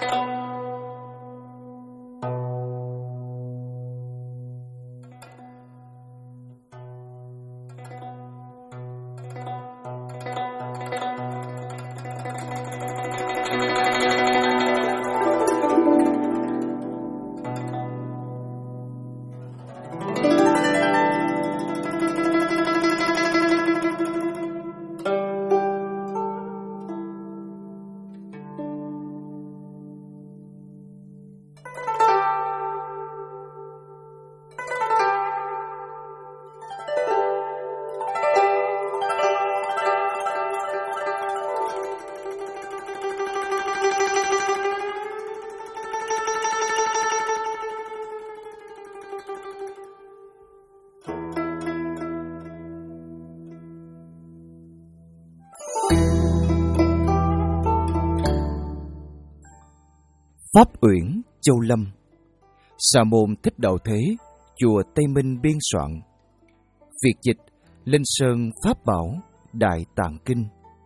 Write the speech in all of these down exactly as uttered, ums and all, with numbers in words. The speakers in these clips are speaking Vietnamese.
Pháp Uyển, Châu Lâm. Sa môn Thích Đạo Thế, chùa Tây Minh biên soạn. Việt dịch Linh Sơn Pháp Bảo Đại Tạng Kinh.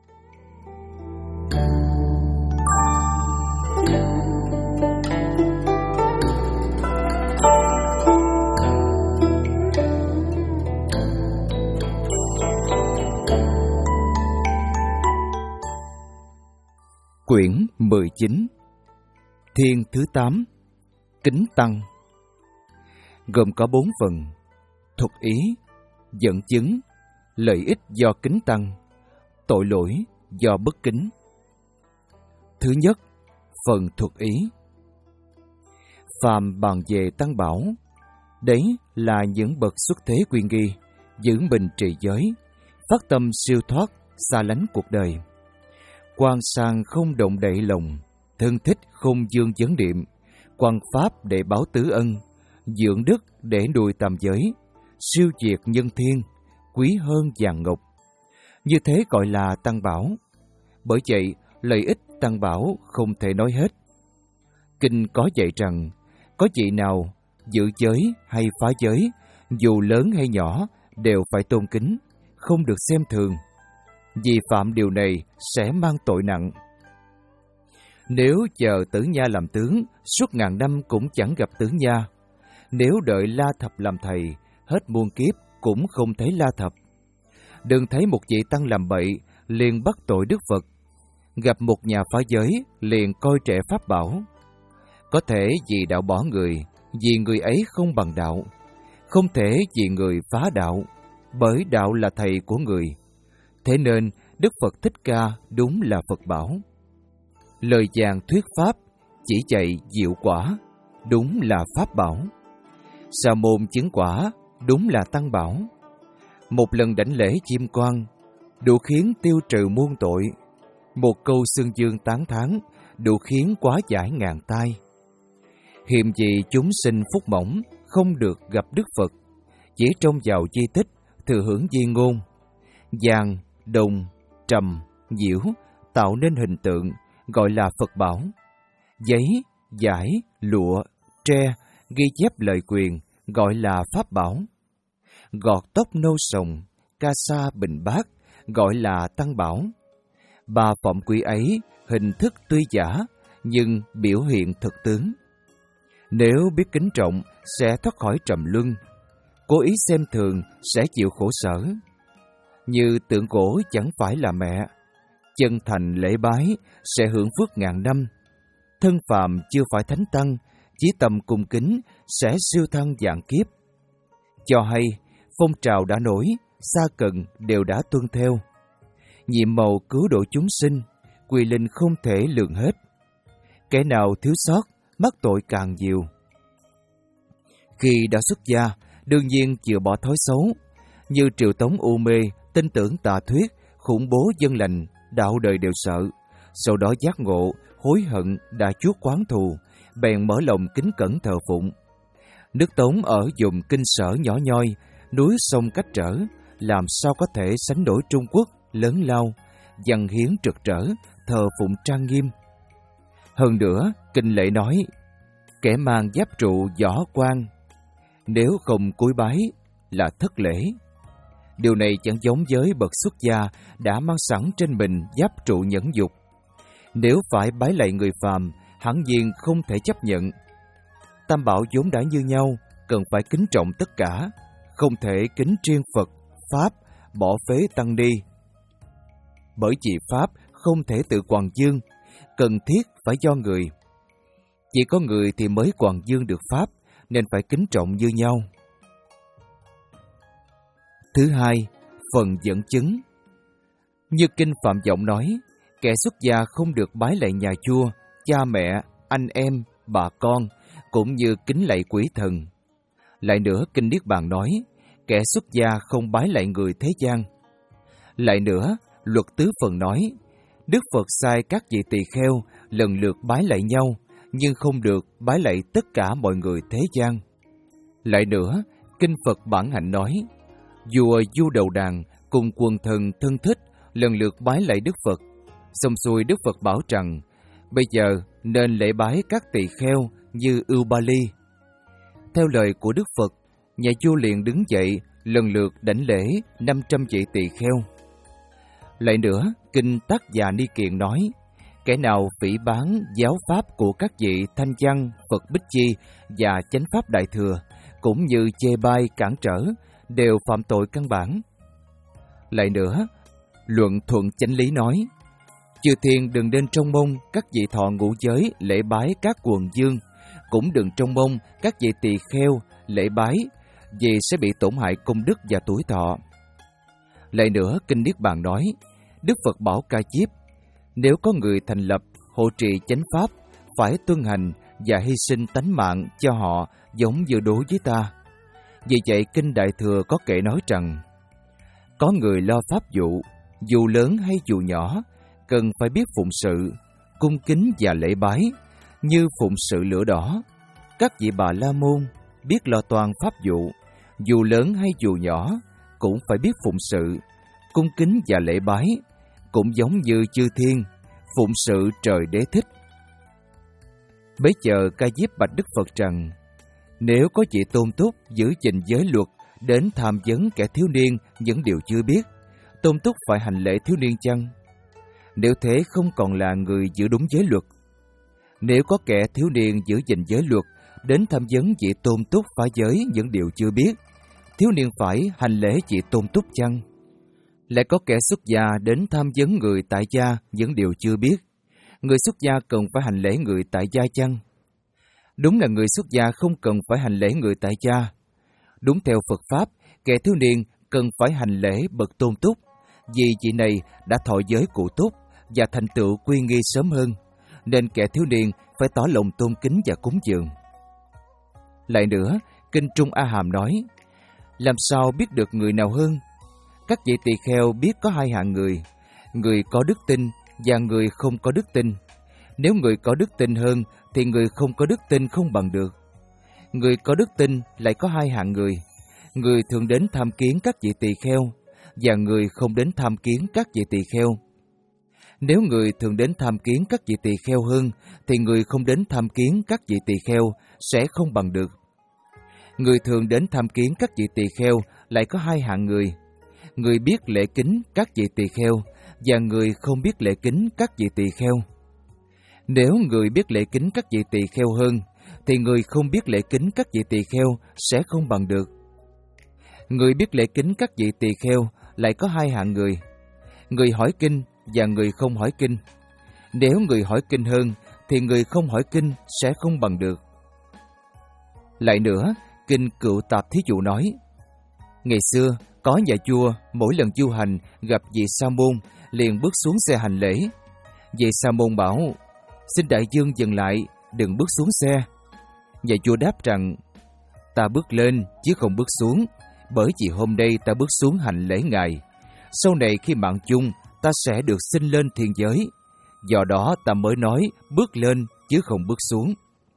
Quyển mười chín. Thiên thứ tám. Kính Tăng. Gồm có bốn phần: thuật ý, dẫn chứng, lợi ích do kính tăng, tội lỗi do bất kính. Thứ nhất, phần thuật ý. Phàm bàn về tăng bảo, đấy là những bậc xuất thế quy nghi, giữ mình trì giới, phát tâm siêu thoát, xa lánh cuộc đời. Quan sang không động đậy lòng, thân thích không dương vấn niệm, quan pháp để báo tứ ân, dưỡng đức để nuôi tam giới, siêu diệt nhân thiên, quý hơn vàng ngọc. Như thế gọi là tăng bảo. Bởi vậy, lợi ích tăng bảo không thể nói hết. Kinh có dạy rằng, có vị nào giữ giới hay phá giới, dù lớn hay nhỏ, đều phải tôn kính, không được xem thường. Vì phạm điều này sẽ mang tội nặng. Nếu chờ Tử Nha làm tướng, suốt ngàn năm cũng chẳng gặp Tử Nha. Nếu đợi La Thập làm thầy, hết muôn kiếp cũng không thấy La Thập. Đừng thấy một vị tăng làm bậy, liền bắt tội Đức Phật. Gặp một nhà phá giới, liền coi trẻ pháp bảo. Có thể vì đạo bỏ người, vì người ấy không bằng đạo. Không thể vì người phá đạo, bởi đạo là thầy của người. Thế nên, Đức Phật Thích Ca đúng là Phật bảo. Lời vàng thuyết pháp, chỉ dạy diệu quả, đúng là pháp bảo. Sa môn chứng quả, đúng là tăng bảo. Một lần đảnh lễ chiêm quan, đủ khiến tiêu trừ muôn tội. Một câu xưng dương tán thán, đủ khiến quá giải ngàn tai. Hiềm gì chúng sinh phúc mỏng, không được gặp Đức Phật, chỉ trông vào di tích, thừa hưởng di ngôn. Vàng, đồng, trầm, diễu tạo nên hình tượng, gọi là Phật bảo. Giấy, vải, lụa, tre ghi chép lời quyền, gọi là pháp bảo. Gọt tóc nâu sồng, ca sa bình bát, gọi là tăng bảo. Ba phẩm quý ấy hình thức tuy giả, nhưng biểu hiện thực tướng. Nếu biết kính trọng, sẽ thoát khỏi trầm luân. Cố ý xem thường, sẽ chịu khổ sở. Như tượng gỗ chẳng phải là mẹ, chân thành lễ bái, sẽ hưởng phước ngàn năm. Thân phàm chưa phải thánh tăng, chỉ tầm cung kính, sẽ siêu thăng vạn kiếp. Cho hay, phong trào đã nổi, xa cận đều đã tuân theo. Nhiệm màu cứu độ chúng sinh, quy linh không thể lường hết. Kẻ nào thiếu sót, mắc tội càng nhiều. Khi đã xuất gia, đương nhiên chịu bỏ thói xấu, như Triệu Tống u mê, tin tưởng tà thuyết, khủng bố dân lành, đạo đời đều sợ. Sau đó giác ngộ, hối hận đã chuốc quán thù, bèn mở lòng kính cẩn thờ phụng. Nước Tống ở vùng kinh sở nhỏ nhoi, núi sông cách trở, làm sao có thể sánh nổi Trung Quốc lớn lao, văn hiến trực trở, thờ phụng trang nghiêm. Hơn nữa, kinh lệ nói, kẻ mang giáp trụ võ quan, nếu không cúi bái là thất lễ. Điều này chẳng giống với bậc xuất gia đã mang sẵn trên mình giáp trụ nhẫn dục. Nếu phải bái lạy người phàm hẳn nhiên không thể chấp nhận. Tam bảo vốn đã như nhau, cần phải kính trọng tất cả, không thể kính riêng Phật, Pháp, bỏ phế Tăng Ni. Bởi vì Pháp không thể tự quàn dương, cần thiết phải do người. Chỉ có người thì mới quàn dương được Pháp, nên phải kính trọng như nhau. Thứ hai, phần dẫn chứng. Như Kinh Phạm Vọng nói, kẻ xuất gia không được bái lạy nhà vua, cha mẹ, anh em, bà con, cũng như kính lạy quỷ thần. Lại nữa, Kinh Niết Bàn nói, kẻ xuất gia không bái lạy người thế gian. Lại nữa, Luật Tứ Phần nói, Đức Phật sai các vị tỳ kheo lần lượt bái lạy nhau, nhưng không được bái lạy tất cả mọi người thế gian. Lại nữa, Kinh Phật Bản Hạnh nói, vua Du Đầu Đàn cùng quần thần thân thích lần lượt bái lạy Đức Phật. Xong xuôi Đức Phật bảo rằng, bây giờ nên lễ bái các tỳ kheo như Ưu Ba Ly. Theo lời của Đức Phật, nhà vua liền đứng dậy lần lượt đảnh lễ năm trăm vị tỳ kheo. Lại nữa, Kinh Tác Già Ni Kiện nói, kẻ nào phỉ báng giáo pháp của các vị Thanh Văn, Phật Bích Chi và Chánh Pháp Đại Thừa, cũng như chê bai cản trở, đều phạm tội căn bản. Lại nữa, Luận Thuận Chánh Lý nói, chư thiên đừng nên trông mong các vị thọ ngũ giới lễ bái các quần dương, cũng đừng trông mong các vị tỳ kheo lễ bái, vì sẽ bị tổn hại công đức và tuổi thọ. Lại nữa, Kinh Niết Bàn nói, Đức Phật bảo Ca Diếp, nếu có người thành lập hộ trì chánh pháp, phải tuân hành và hy sinh tánh mạng cho họ giống như đối với ta. Vì vậy, Kinh Đại Thừa có kể nói rằng, có người lo pháp vụ, dù lớn hay dù nhỏ, cần phải biết phụng sự, cung kính và lễ bái, như phụng sự lửa đỏ. Các vị Bà La Môn biết lo toan pháp vụ, dù lớn hay dù nhỏ, cũng phải biết phụng sự, cung kính và lễ bái, cũng giống như chư thiên, phụng sự trời Đế Thích. Bấy giờ Ca Diếp bạch Đức Phật rằng, nếu có vị tôn túc giữ gìn giới luật đến tham vấn kẻ thiếu niên những điều chưa biết, tôn túc phải hành lễ thiếu niên chăng? Nếu thế không còn là người giữ đúng giới luật. Nếu có kẻ thiếu niên giữ gìn giới luật đến tham vấn vị tôn túc phá giới những điều chưa biết, thiếu niên phải hành lễ vị tôn túc chăng? Lại có kẻ xuất gia đến tham vấn người tại gia những điều chưa biết, người xuất gia cần phải hành lễ người tại gia chăng? Đúng là người xuất gia không cần phải hành lễ người tại gia. Đúng theo Phật Pháp, kẻ thiếu niên cần phải hành lễ bậc tôn túc, vì vị này đã thọ giới cụ túc và thành tựu quy nghi sớm hơn, nên kẻ thiếu niên phải tỏ lòng tôn kính và cúng dường. Lại nữa, Kinh Trung A Hàm nói, làm sao biết được người nào hơn? Các vị tỳ kheo biết có hai hạng người, người có đức tin và người không có đức tin. Nếu người có đức tin hơn, thì người không có đức tin không bằng được. Người có đức tin lại có hai hạng người, người thường đến tham kiến các vị tỳ kheo, và người không đến tham kiến các vị tỳ kheo. Nếu người thường đến tham kiến các vị tỳ kheo hơn, thì người không đến tham kiến các vị tỳ kheo sẽ không bằng được. Người thường đến tham kiến các vị tỳ kheo lại có hai hạng người, người biết lễ kính các vị tỳ kheo và người không biết lễ kính các vị tỳ kheo. Nếu người biết lễ kính các vị tỳ kheo hơn, thì người không biết lễ kính các vị tỳ kheo sẽ không bằng được. Người biết lễ kính các vị tỳ kheo lại có hai hạng người, người hỏi kinh và người không hỏi kinh. Nếu người hỏi kinh hơn, thì người không hỏi kinh sẽ không bằng được. Lại nữa, Kinh Cựu Tạp Thí Dụ nói, ngày xưa có nhà vua mỗi lần du hành gặp vị Sa môn liền bước xuống xe hành lễ. Vị Sa môn bảo, xin đại vương dừng lại, đừng bước xuống xe. Nhà vua đáp rằng, ta bước lên chứ không bước xuống, bởi vì hôm nay ta bước xuống hành lễ ngài. Sau này khi mạng chung, ta sẽ được sinh lên thiên giới. Do đó ta mới nói bước lên chứ không bước xuống.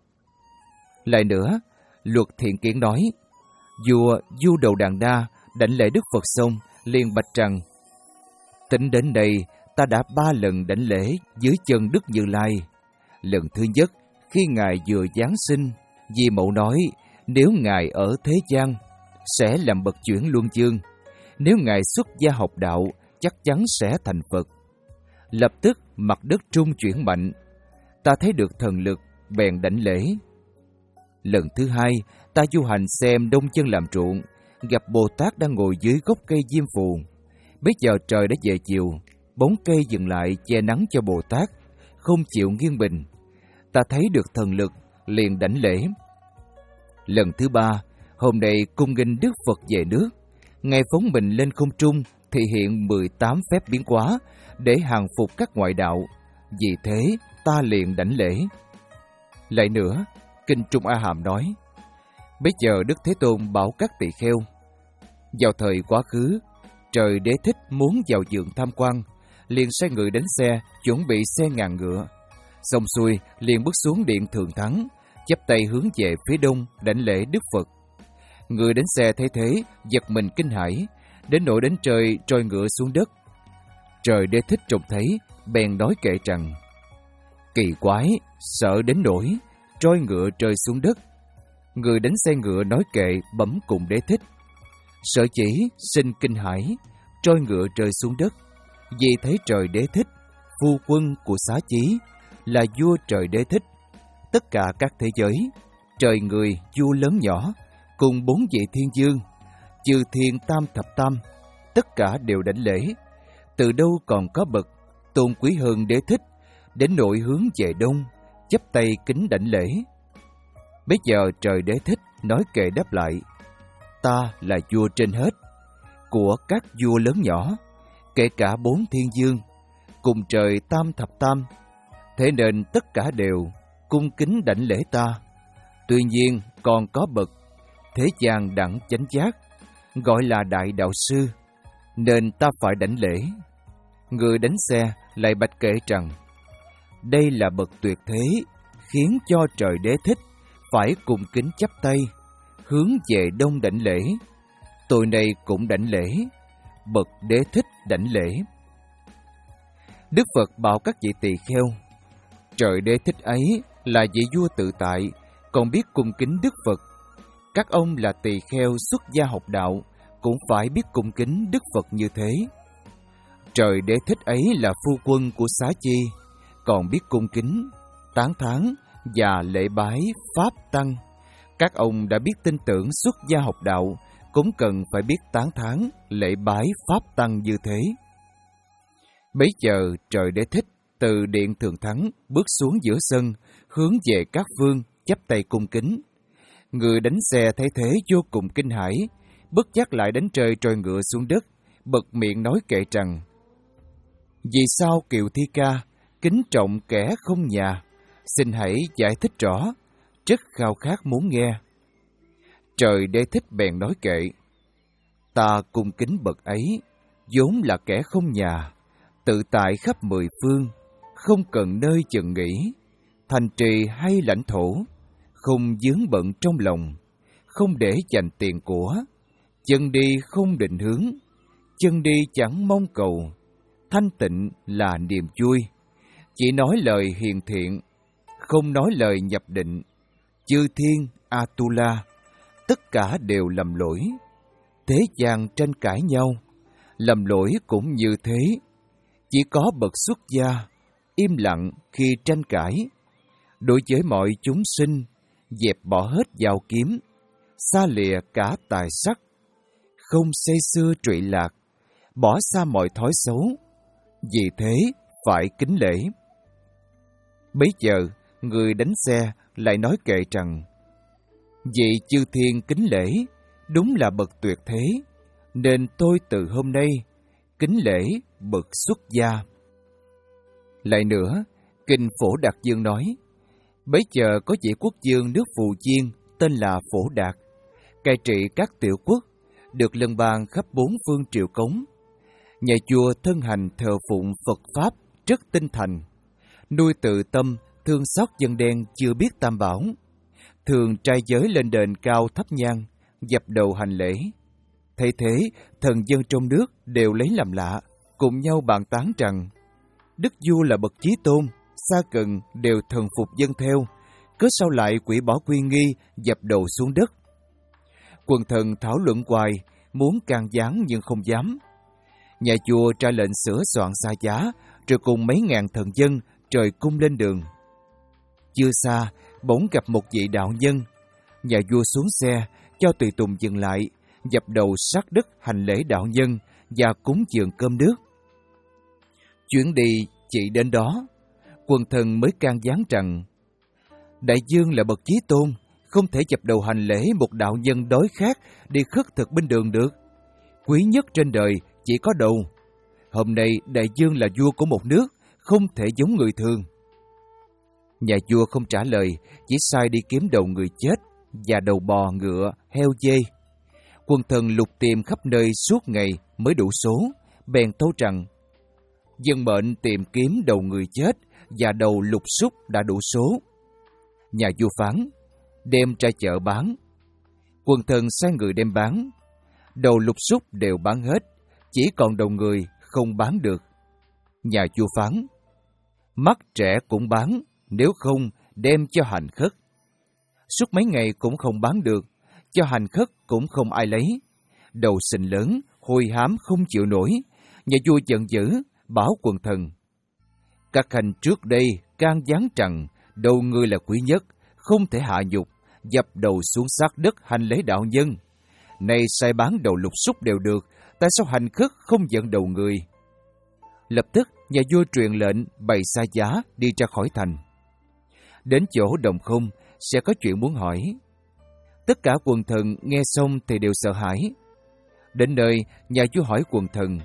Lại nữa, Luật Thiện Kiến nói, vua Du Đầu Đàn Đa đảnh lễ Đức Phật xong liền bạch rằng, tính đến đây ta đã ba lần đảnh lễ dưới chân Đức Như Lai. Lần thứ nhất, khi ngài vừa giáng sinh, Di Mẫu nói nếu ngài ở thế gian sẽ làm bậc chuyển luân dương, nếu ngài xuất gia học đạo chắc chắn sẽ thành Phật. Lập tức mặt đất trung chuyển mạnh, ta thấy được thần lực, bèn đảnh lễ. Lần thứ hai, ta du hành xem đông chân làm ruộng, gặp Bồ Tát đang ngồi dưới gốc cây diêm phù. Bây giờ trời đã về chiều, bóng cây dừng lại che nắng cho Bồ Tát, không chịu nghiêng mình. Ta thấy được thần lực, liền đảnh lễ. Lần thứ ba, hôm nay cung nghênh Đức Phật về nước. Ngài phóng mình lên không trung, thể hiện mười tám phép biến hóa để hàng phục các ngoại đạo. Vì thế, ta liền đảnh lễ. Lại nữa, Kinh Trung A Hàm nói, bây giờ Đức Thế Tôn bảo các tỳ kheo, vào thời quá khứ, trời Đế Thích muốn vào vườn tham quan, liền sai người đánh xe, chuẩn bị xe ngàn ngựa. Xong xuôi, liền bước xuống điện Thường Thắng, chắp tay hướng về phía đông, đảnh lễ Đức Phật. Người đánh xe thấy thế, giật mình kinh hãi, đến nỗi đến trời trôi ngựa xuống đất. Trời Đế Thích trông thấy, bèn nói kệ rằng, kỳ quái, sợ đến nỗi trôi ngựa rơi xuống đất. Người đánh xe ngựa nói kệ bẩm cùng Đế Thích, sở chỉ sinh kinh hãi, trôi ngựa rơi xuống đất, vì thấy trời Đế Thích, phu quân của Xá Chí, là vua trời Đế Thích. Tất cả các thế giới, trời người, vua lớn nhỏ, cùng bốn vị thiên dương, chư thiên tam thập tam, tất cả đều đảnh lễ. Từ đâu còn có bậc tôn quý hơn Đế Thích, đến nội hướng về đông, chắp tay kính đảnh lễ. Bây giờ trời Đế Thích nói kệ đáp lại, ta là vua trên hết, của các vua lớn nhỏ, kể cả bốn thiên dương, cùng trời tam thập tam, thế nên tất cả đều cung kính đảnh lễ ta. Tuy nhiên còn có bậc thế gian đẳng chánh giác, gọi là đại đạo sư, nên ta phải đảnh lễ. Người đánh xe lại bạch kệ rằng, đây là bậc tuyệt thế, khiến cho trời Đế Thích phải cùng kính chắp tay, hướng về đông đảnh lễ. Tôi này cũng đảnh lễ, bậc Đế Thích đảnh lễ. Đức Phật bảo các vị tỳ kheo, trời Đế Thích ấy là vị vua tự tại, còn biết cung kính Đức Phật. Các ông là tỳ kheo xuất gia học đạo, cũng phải biết cung kính Đức Phật như thế. Trời Đế Thích ấy là phu quân của Xá Chi, còn biết cung kính, tán thán và lễ bái Pháp Tăng. Các ông đã biết tin tưởng xuất gia học đạo, cũng cần phải biết tán thán lễ bái Pháp Tăng như thế. Bấy giờ trời Đế Thích từ điện Thường Thắng bước xuống giữa sân, hướng về các phương, chắp tay cung kính. Người đánh xe thấy thế vô cùng kinh hãi, bất giác lại đánh rơi trôi ngựa xuống đất, bật miệng nói kệ rằng, vì sao Kiều Thi Ca kính trọng kẻ không nhà, xin hãy giải thích rõ, rất khao khát muốn nghe. Trời Đế Thích bèn nói kệ, ta cung kính bậc ấy, vốn là kẻ không nhà, tự tại khắp mười phương, không cần nơi chừng nghỉ, thành trì hay lãnh thổ, không vướng bận trong lòng, không để dành tiền của, chân đi không định hướng, chân đi chẳng mong cầu, thanh tịnh là niềm vui, chỉ nói lời hiền thiện, không nói lời nhập định, chư thiên Atula, tất cả đều lầm lỗi. Thế gian tranh cãi nhau, lầm lỗi cũng như thế, chỉ có bậc xuất gia, im lặng khi tranh cãi. Đối với mọi chúng sinh, dẹp bỏ hết dao kiếm, xa lìa cả tài sắc, không say sưa trụy lạc, bỏ xa mọi thói xấu, vì thế phải kính lễ. Bấy giờ, người đánh xe lại nói kệ rằng, vị chư thiên kính lễ, đúng là bậc tuyệt thế, nên tôi từ hôm nay kính lễ bậc xuất gia. Lại nữa, Kinh Phổ Đạt Dương nói, bấy giờ có vị quốc vương nước Phù Chiên tên là Phổ Đạt, cai trị các tiểu quốc, được lân bang khắp bốn phương triều cống. Nhà chùa thân hành thờ phụng Phật Pháp rất tinh thành, nuôi tự tâm, thương xót dân đen chưa biết tam bảo, thường trai giới lên đền cao thắp nhang, dập đầu hành lễ. Thay thế, thần dân trong nước đều lấy làm lạ, cùng nhau bàn tán rằng, Đức vua là bậc chí tôn, xa gần đều thần phục dân theo, cớ sao lại quỷ bỏ quy nghi, dập đầu xuống đất. Quần thần thảo luận hoài, muốn can gián nhưng không dám. Nhà chùa ra lệnh sửa soạn xa giá, rồi cùng mấy ngàn thần dân trời cung lên đường. Chưa xa, bỗng gặp một vị đạo nhân. Nhà vua xuống xe, cho tùy tùng dừng lại, dập đầu sát đất hành lễ đạo nhân và cúng dường cơm nước. Chuyến đi chỉ đến đó, quần thần mới can gián rằng đại dương là bậc chí tôn, không thể dập đầu hành lễ một đạo nhân đói khát đi khất thực bên đường được. Quý nhất trên đời chỉ có đầu. Hôm nay đại dương là vua của một nước, không thể giống người thường. Nhà vua không trả lời, chỉ sai đi kiếm đầu người chết và đầu bò, ngựa, heo, dê. Quần thần lục tìm khắp nơi suốt ngày mới đủ số, bèn tâu rằng dân mệnh tìm kiếm đầu người chết và đầu lục súc đã đủ số. Nhà vua phán, đem ra chợ bán. Quần thần sai người đem bán. Đầu lục súc đều bán hết, chỉ còn đầu người không bán được. Nhà vua phán, mắt trẻ cũng bán, nếu không đem cho hành khất. Suốt mấy ngày cũng không bán được, cho hành khất cũng không ai lấy. Đầu sình lớn, hôi hám không chịu nổi. Nhà vua giận dữ, bảo quần thần, các hành trước đây can gián rằng đầu người là quý nhất, không thể hạ nhục, dập đầu xuống sát đất hành lễ đạo nhân. Nay sai bán đầu lục súc đều được, tại sao hành khất không giận đầu người? Lập tức nhà vua truyền lệnh bày xa giá đi ra khỏi thành. Đến chỗ Đồng Không sẽ có chuyện muốn hỏi. Tất cả quần thần nghe xong thì đều sợ hãi. Đến nơi, nhà vua hỏi quần thần,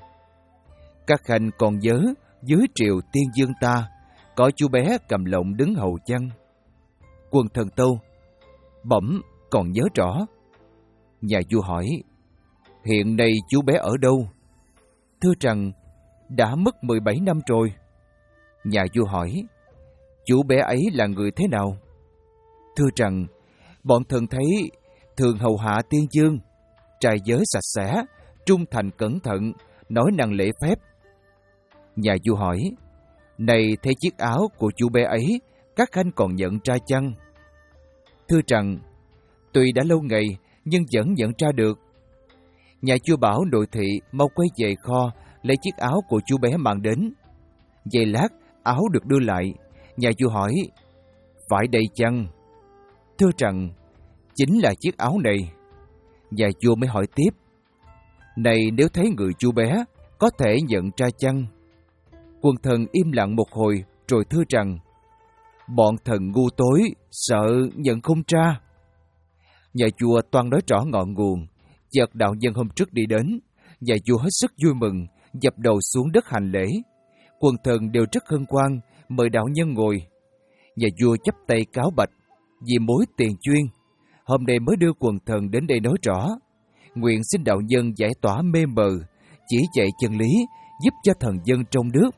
các khanh còn nhớ dưới triều tiên dương ta có chú bé cầm lọng đứng hầu chăng? Quần thần tâu, bẩm còn nhớ rõ. Nhà vua hỏi, hiện nay chú bé ở đâu? Thưa rằng, đã mất mười bảy năm rồi. Nhà vua hỏi, chú bé ấy là người thế nào? Thưa rằng, bọn thần thấy thường hầu hạ tiên dương, trai giới sạch sẽ, trung thành cẩn thận, nói năng lễ phép. Nhà vua hỏi, này thấy chiếc áo của chú bé ấy, các khanh còn nhận ra chăng? Thưa rằng, tuy đã lâu ngày, nhưng vẫn nhận ra được. Nhà vua bảo nội thị mau quay về kho, lấy chiếc áo của chú bé mang đến. Giây lát, áo được đưa lại. Nhà vua hỏi, phải đây chăng? Thưa rằng, chính là chiếc áo này. Nhà vua mới hỏi tiếp, này nếu thấy người chú bé, có thể nhận ra chăng? Quần thần im lặng một hồi, rồi thưa rằng, bọn thần ngu tối, sợ nhận không ra. Nhà vua toan nói rõ ngọn nguồn, chợt đạo nhân hôm trước đi đến. Nhà vua hết sức vui mừng, dập đầu xuống đất hành lễ. Quần thần đều rất hân hoan, mời đạo nhân ngồi. Nhà vua chắp tay cáo bạch, vì mối tiền chuyên, hôm nay mới đưa quần thần đến đây nói rõ. Nguyện xin đạo nhân giải tỏa mê mờ, chỉ dạy chân lý, giúp cho thần dân trong nước.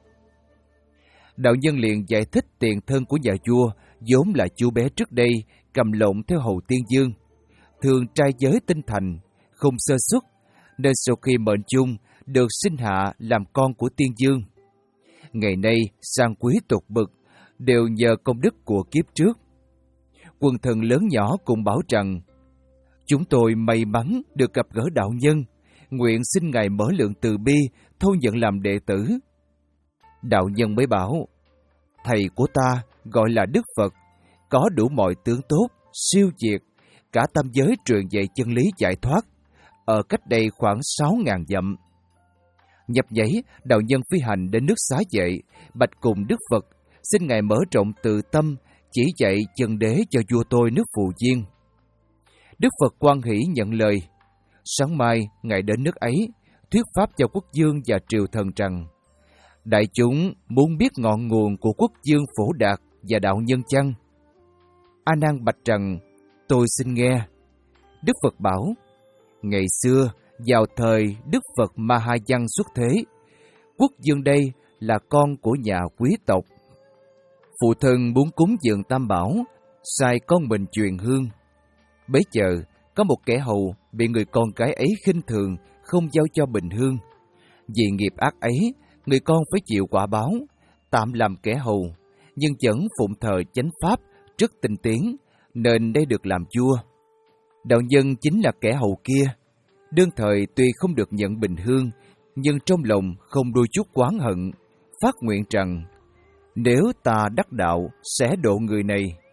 Đạo nhân liền giải thích tiền thân của nhà vua, vốn là chú bé trước đây cầm lọng theo hầu tiên dương, thường trai giới tinh thành, không sơ xuất, nên sau khi mệnh chung được sinh hạ làm con của tiên dương. Ngày nay sang quý tột bực, đều nhờ công đức của kiếp trước. Quần thần lớn nhỏ cùng bảo rằng, chúng tôi may mắn được gặp gỡ đạo nhân, nguyện xin Ngài mở lượng từ bi, thâu nhận làm đệ tử. Đạo nhân mới bảo, thầy của ta gọi là Đức Phật, có đủ mọi tướng tốt, siêu diệt, cả tam giới truyền dạy chân lý giải thoát, ở cách đây khoảng sáu ngàn dặm. Nhập nhảy, đạo nhân phi hành đến nước Xá Vệ, bạch cùng Đức Phật, xin Ngài mở rộng từ tâm, chỉ dạy chân đế cho vua tôi nước Phù Diên. Đức Phật hoan hỷ nhận lời. Sáng mai, Ngài đến nước ấy, thuyết pháp cho quốc vương và triều thần rằng, đại chúng muốn biết ngọn nguồn của quốc vương Phổ Đạt và đạo nhân chăng? A Nan bạch rằng, tôi xin nghe. Đức Phật bảo, ngày xưa, vào thời Đức Phật Ma Ha Văn xuất thế, quốc vương đây là con của nhà quý tộc. Phụ thân muốn cúng dường Tam Bảo, sai con mình truyền hương. Bấy giờ, có một kẻ hầu bị người con gái ấy khinh thường, không giao cho bình hương. Vì nghiệp ác ấy, người con phải chịu quả báo, tạm làm kẻ hầu, nhưng vẫn phụng thờ chánh pháp, rất tinh tiến, nên đây được làm vua. Đạo nhân chính là kẻ hầu kia. Đương thời tuy không được nhận bình hương, nhưng trong lòng không đôi chút oán hận, phát nguyện rằng, nếu ta đắc đạo sẽ độ người này.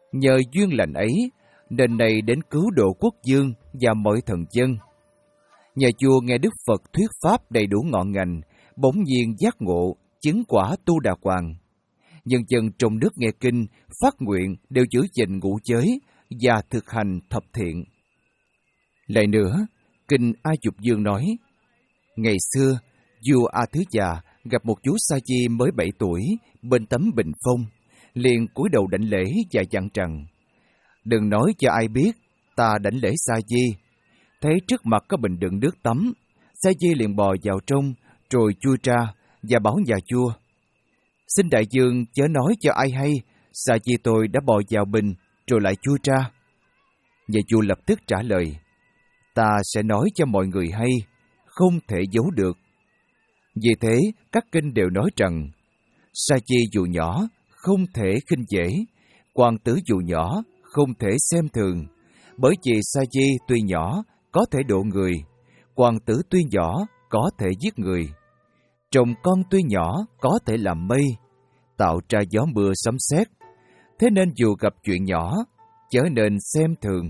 Nhờ duyên lành ấy, nên này đến cứu độ quốc dương và mọi thần dân. Nhà vua nghe Đức Phật thuyết pháp đầy đủ ngọn ngành, bỗng nhiên giác ngộ, chứng quả tu đà hoàng. Nhân dân trong nước nghe kinh, phát nguyện đều giữ gìn ngũ giới và thực hành thập thiện. Lại nữa, kinh A Dục Dương nói, ngày xưa, vua A Thứ Già gặp một chú sa di mới bảy tuổi bên tấm bình phong, liền cúi đầu đảnh lễ và dặn rằng, đừng nói cho ai biết ta đảnh lễ sa di. Thấy trước mặt có bình đựng nước tắm, sa di liền bò vào trong, rồi chui ra và bảo nhà vua, xin đại vương chớ nói cho ai hay, sa di tôi đã bò vào bình rồi lại chui ra. Nhà vua lập tức trả lời, ta sẽ nói cho mọi người hay, không thể giấu được. Vì thế, các kinh đều nói rằng, sa di dù nhỏ, không thể khinh dễ, hoàng tử dù nhỏ, không thể xem thường, bởi vì sa di tuy nhỏ, có thể độ người, hoàng tử tuy nhỏ, có thể giết người, trồng con tuy nhỏ, có thể làm mây, tạo ra gió mưa sấm sét. Thế nên dù gặp chuyện nhỏ, chớ nên xem thường.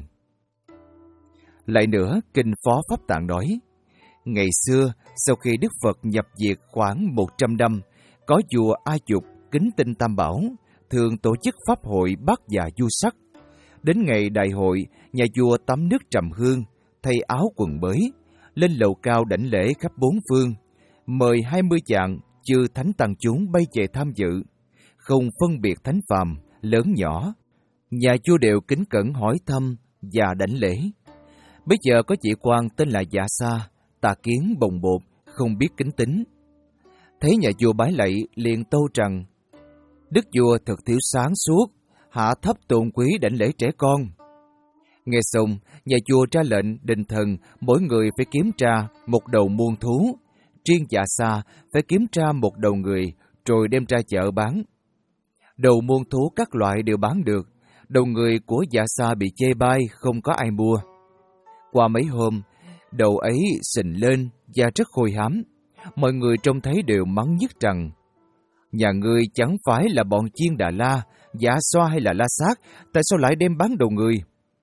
Lại nữa, kinh Phó Pháp Tạng nói, ngày xưa, sau khi Đức Phật nhập diệt khoảng một trăm năm, có vua A Dục kính tinh Tam Bảo, thường tổ chức pháp hội bát dạ du sắc. Đến ngày đại hội, nhà vua tắm nước trầm hương, thay áo quần mới, lên lầu cao đảnh lễ khắp bốn phương, mời hai mươi vạn chư thánh tăng chúng bay về tham dự, không phân biệt thánh phàm, lớn nhỏ. Nhà vua đều kính cẩn hỏi thăm và đảnh lễ. Bây giờ có vị quan tên là Dạ Sa, tà kiến bồng bột, không biết kính tín. Thấy nhà vua bái lạy, liền tâu rằng, đức vua thật thiếu sáng suốt, hạ thấp tôn quý đảnh lễ trẻ con. Nghe xong, nhà vua ra lệnh đình thần mỗi người phải kiếm ra một đầu muôn thú, riêng Dạ Sa phải kiếm ra một đầu người, rồi đem ra chợ bán. Đầu muôn thú các loại đều bán được, đầu người của Dạ Sa bị chê bai, không có ai mua. Qua mấy hôm, đầu ấy sình lên và rất khôi hám. Mọi người trông thấy đều mắng nhiếc rằng, nhà ngươi chẳng phải là bọn chiên Đà La, Dạ Xoa hay là La Sát, tại sao lại đem bán đầu người?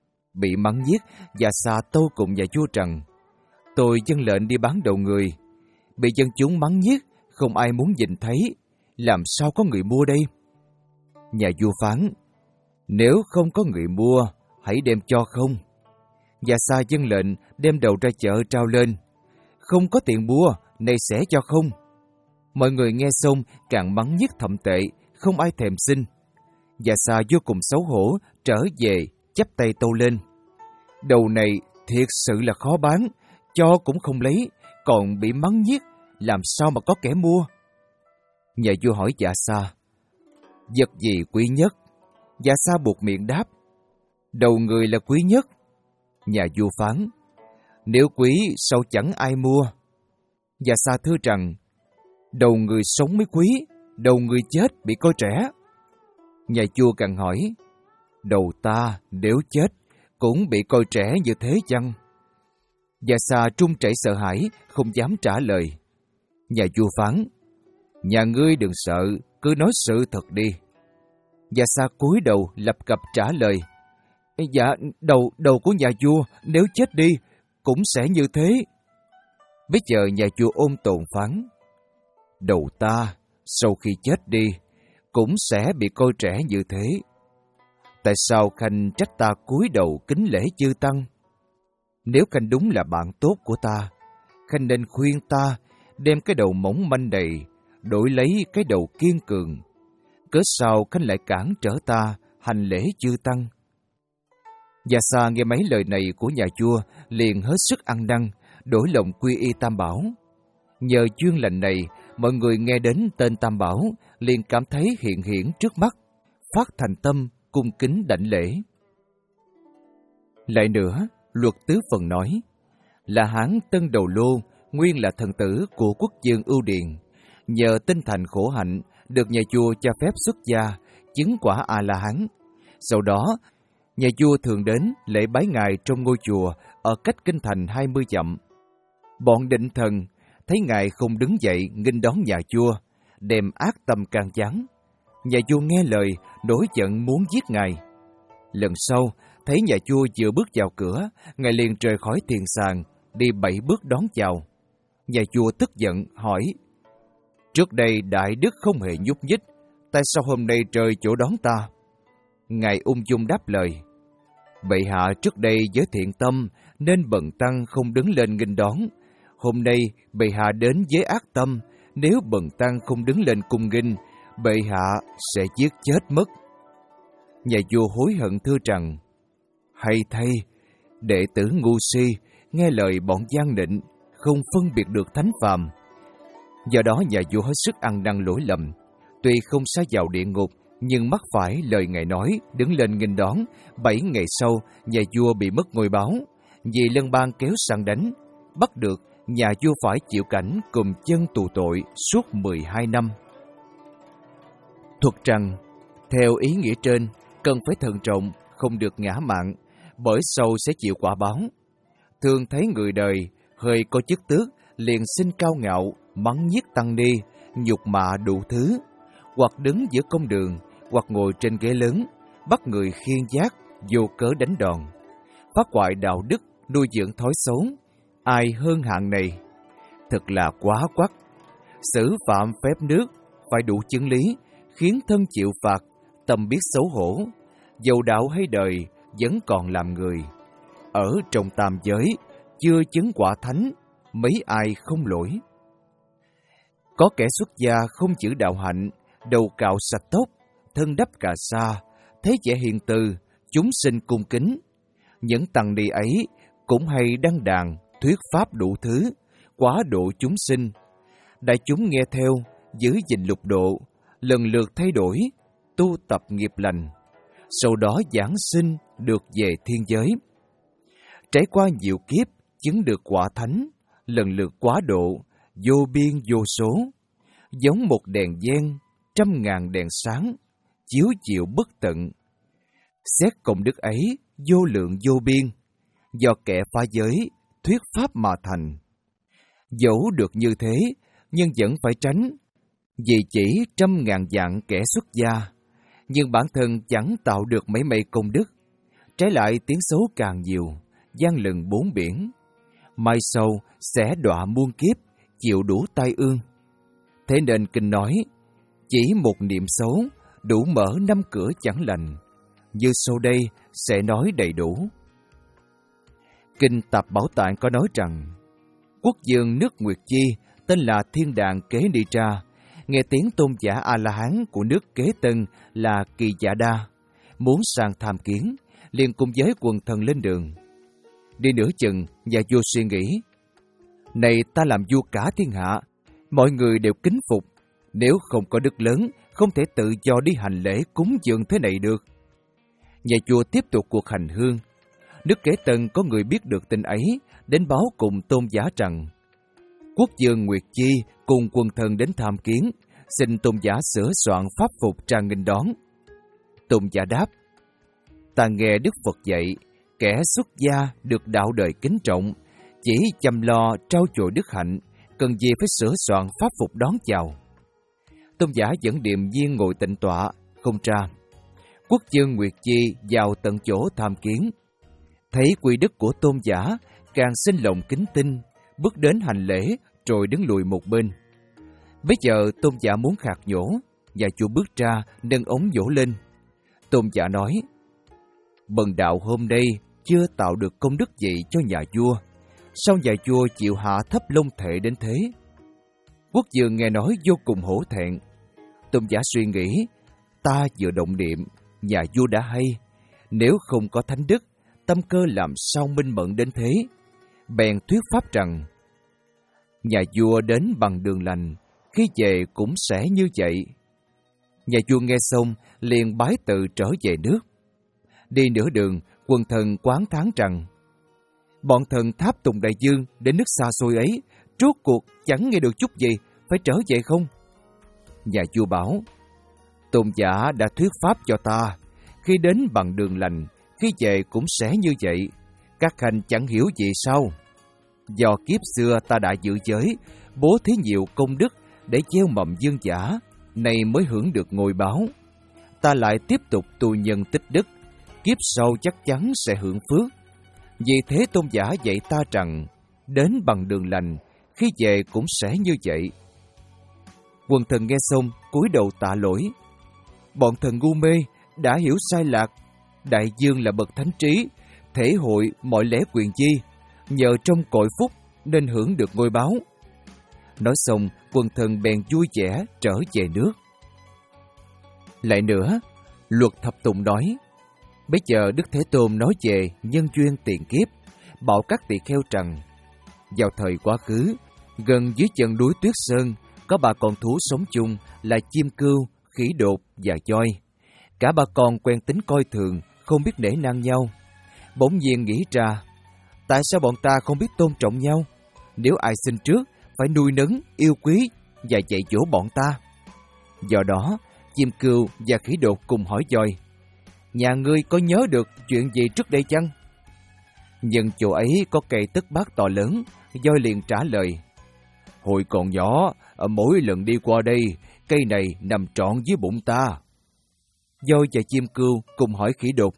Bị mắng nhiếc, Dạ Sa tâu cùng nhà vua rằng, tôi dân lệnh đi bán đầu người, bị dân chúng mắng nhiếc, không ai muốn nhìn thấy, làm sao có người mua đây? Nhà vua phán, nếu không có người mua, hãy đem cho không. Dạ Sa dân lệnh đem đầu ra chợ trao lên, không có tiền mua, nay sẽ cho không. Mọi người nghe xong càng mắng nhiếc thậm tệ, không ai thèm xin. Dạ Sa vô cùng xấu hổ, trở về, chắp tay tâu lên, đầu này thiệt sự là khó bán, cho cũng không lấy, còn bị mắng nhiếc, làm sao mà có kẻ mua? Nhà vua hỏi Dạ Sa, vật gì quý nhất? Dạ Sa buộc miệng đáp, đầu người là quý nhất. Nhà vua phán, nếu quý sao chẳng ai mua? Dạ Sa thưa rằng, đầu người sống mới quý, đầu người chết bị coi trẻ. Nhà vua càng hỏi, đầu ta nếu chết cũng bị coi trẻ như thế chăng? Dạ Sa trung chảy sợ hãi, không dám trả lời. Nhà vua phán, nhà ngươi đừng sợ, cứ nói sự thật đi. Dạ Sa cúi đầu lập cập trả lời, dạ, đầu đầu của nhà vua nếu chết đi cũng sẽ như thế. Bây giờ nhà vua ôn tồn phán, đầu ta sau khi chết đi cũng sẽ bị coi trẻ như thế. Tại sao Khanh trách ta cúi đầu kính lễ chư tăng? Nếu Khanh đúng là bạn tốt của ta, Khanh nên khuyên ta đem cái đầu mỏng manh này đổi lấy cái đầu kiên cường. Cớ sao Khanh lại cản trở ta hành lễ chư tăng? Dạ Sa nghe mấy lời này của nhà vua liền hết sức ăn năn, đổi lòng quy y Tam Bảo. Nhờ duyên lành này, mọi người nghe đến tên Tam Bảo liền cảm thấy hiện hiển trước mắt, phát thành tâm cung kính đảnh lễ. Lại nữa, Luật Tứ Phần nói, là Hán Tân Đầu Lô nguyên là thần tử của quốc dương Ưu Điền, nhờ tinh thành khổ hạnh được nhà vua cho phép xuất gia, chứng quả A-la-hán. Sau đó, nhà vua thường đến lễ bái ngài trong ngôi chùa ở cách kinh thành hai mươi dặm. Bọn định thần thấy ngài không đứng dậy nghênh đón nhà vua, đem ác tâm can gián. Nhà vua nghe lời, nổi giận muốn giết ngài. Lần sau, thấy nhà vua vừa bước vào cửa, ngài liền rời khỏi thiền sàng, đi bảy bước đón chào. Nhà vua tức giận hỏi: trước đây đại đức không hề nhúc nhích, tại sao hôm nay trời chỗ đón ta? Ngài ung dung đáp lời: bệ hạ trước đây với thiện tâm nên bần tăng không đứng lên nghênh đón. Hôm nay bệ hạ đến với ác tâm, nếu bần tăng không đứng lên cung nghênh, bệ hạ sẽ giết chết mất. Nhà vua hối hận thưa rằng: hay thay, đệ tử ngu si, nghe lời bọn gian nịnh, không phân biệt được thánh phàm. Do đó nhà vua hết sức ăn năn lỗi lầm. Tuy không sa vào địa ngục, nhưng mắc phải lời ngài nói, đứng lên nghênh đón. Bảy ngày sau, nhà vua bị mất ngôi báo, vì lân bang kéo sang đánh. Bắt được, nhà vua phải chịu cảnh cùm chân tù tội suốt mười hai năm. Thuật rằng, theo ý nghĩa trên, cần phải thận trọng, không được ngã mạn, bởi sau sẽ chịu quả báo. Thường thấy người đời hơi có chức tước, liền sinh cao ngạo, mắng nhiếc tăng ni, nhục mạ đủ thứ, hoặc đứng giữa công đường, hoặc ngồi trên ghế lớn, bắt người khiêng giác, vô cớ đánh đòn, phá hoại đạo đức, nuôi dưỡng thói xấu. Ai hơn hạng này? Thật là quá quắt. Xử phạm phép nước, phải đủ chứng lý, khiến thân chịu phạt, tâm biết xấu hổ. Dầu đạo hay đời, vẫn còn làm người. Ở trong tam giới, chưa chứng quả thánh, mấy ai không lỗi. Có kẻ xuất gia không giữ đạo hạnh, đầu cạo sạch tóc, thân đắp cà sa, thấy vẻ hiền từ, chúng sinh cung kính. Những tăng ni ấy cũng hay đăng đàn, thuyết pháp đủ thứ, quá độ chúng sinh. Đại chúng nghe theo, giữ gìn lục độ, lần lượt thay đổi, tu tập nghiệp lành, sau đó giảng sinh được về thiên giới. Trải qua nhiều kiếp, chứng được quả thánh, lần lượt quá độ, vô biên vô số, giống một đèn gen, trăm ngàn đèn sáng, chiếu chiếu bất tận. Xét công đức ấy, vô lượng vô biên, do kẻ phá giới, thuyết pháp mà thành. Dẫu được như thế, nhưng vẫn phải tránh, vì chỉ trăm ngàn vạn kẻ xuất gia, nhưng bản thân chẳng tạo được mấy mây công đức. Trái lại tiếng xấu càng nhiều, gian lừng bốn biển, mai sau sẽ đọa muôn kiếp, chịu đủ tai ương. Thế nên kinh nói, chỉ một niệm xấu, đủ mở năm cửa chẳng lành, như sau đây sẽ nói đầy đủ. Kinh Tạp Bảo Tạng có nói rằng, quốc vương nước Nguyệt Chi tên là Thiên Đàng Kế Ni Tra, nghe tiếng tôn giả A-la-hán của nước kế tân là Kỳ Dạ Đa, muốn sang tham kiến, liền cùng với quần thần lên đường. Đi nửa chừng, nhà vua suy nghĩ, này ta làm vua cả thiên hạ, mọi người đều kính phục, nếu không có đức lớn, không thể tự do đi hành lễ cúng dường thế này được. Nhà vua tiếp tục cuộc hành hương. Nước kế tân có người biết được tin ấy, đến báo cùng tôn giả rằng, quốc vương Nguyệt Chi cùng quần thần đến tham kiến, xin tôn giả sửa soạn pháp phục ra nghênh đón. Tôn giả đáp, ta nghe Đức Phật dạy, kẻ xuất gia được đạo đời kính trọng, chỉ chăm lo trau dồi đức hạnh, cần gì phải sửa soạn pháp phục đón chào. Tôn giả vẫn điềm nhiên ngồi tịnh tọa, không ra. Quốc vương Nguyệt Chi vào tận chỗ tham kiến, thấy quy đức của tôn giả, càng sinh lòng kính tinh, bước đến hành lễ rồi đứng lùi một bên. Bây giờ tôn giả muốn khạc nhổ, và chủ bước ra nâng ống nhổ lên. Tôn giả nói, bần đạo hôm nay chưa tạo được công đức gì cho nhà vua, sao nhà vua chịu hạ thấp lông thệ đến thế? Quốc vương nghe nói vô cùng hổ thẹn. Tôn giả suy nghĩ, ta vừa động niệm, nhà vua đã hay, nếu không có thánh đức, tâm cơ làm sao minh mẫn đến thế? Bèn thuyết pháp rằng, nhà vua đến bằng đường lành, khi về cũng sẽ như vậy. Nhà vua nghe xong, liền bái tự trở về nước. Đi nửa đường, quần thần quán thán rằng, bọn thần tháp tùng đại dương đến nước xa xôi ấy, rốt cuộc chẳng nghe được chút gì, phải trở về không? Nhà vua bảo, tôn giả đã thuyết pháp cho ta, khi đến bằng đường lành, khi về cũng sẽ như vậy, các khanh chẳng hiểu gì sao? Do kiếp xưa ta đã giữ giới, bố thí nhiều công đức để gieo mầm dương giả, nay mới hưởng được ngôi báo. Ta lại tiếp tục tu nhân tích đức, kiếp sau chắc chắn sẽ hưởng phước. Vì thế tôn giả dạy ta rằng, đến bằng đường lành, khi về cũng sẽ như vậy. Quần thần nghe xong, cúi đầu tạ lỗi. Bọn thần ngu mê, đã hiểu sai lạc. Đại dương là bậc thánh trí, thể hội mọi lẽ quyền chi, nhờ trong cội phúc nên hưởng được ngôi báo. Nói xong, quần thần bèn vui vẻ trở về nước. Lại nữa, Luật Thập Tùng nói, bây giờ Đức Thế Tôn nói về nhân duyên tiền kiếp, bảo các tỳ kheo rằng, vào thời quá khứ, gần dưới chân núi Tuyết Sơn, có ba con thú sống chung là chim cưu, khỉ đột và voi. Cả ba con quen tính coi thường, không biết nể nang nhau. Bỗng nhiên nghĩ ra, tại sao bọn ta không biết tôn trọng nhau? Nếu ai sinh trước, phải nuôi nấng, yêu quý và dạy dỗ bọn ta. Do đó, chim cừu và khỉ đột cùng hỏi voi, nhà ngươi có nhớ được chuyện gì trước đây chăng? Nhưng chỗ ấy có cây tất bát to lớn, voi liền trả lời, hồi còn nhỏ, mỗi lần đi qua đây, cây này nằm trọn dưới bụng ta. Voi và chim cừu cùng hỏi khỉ đột,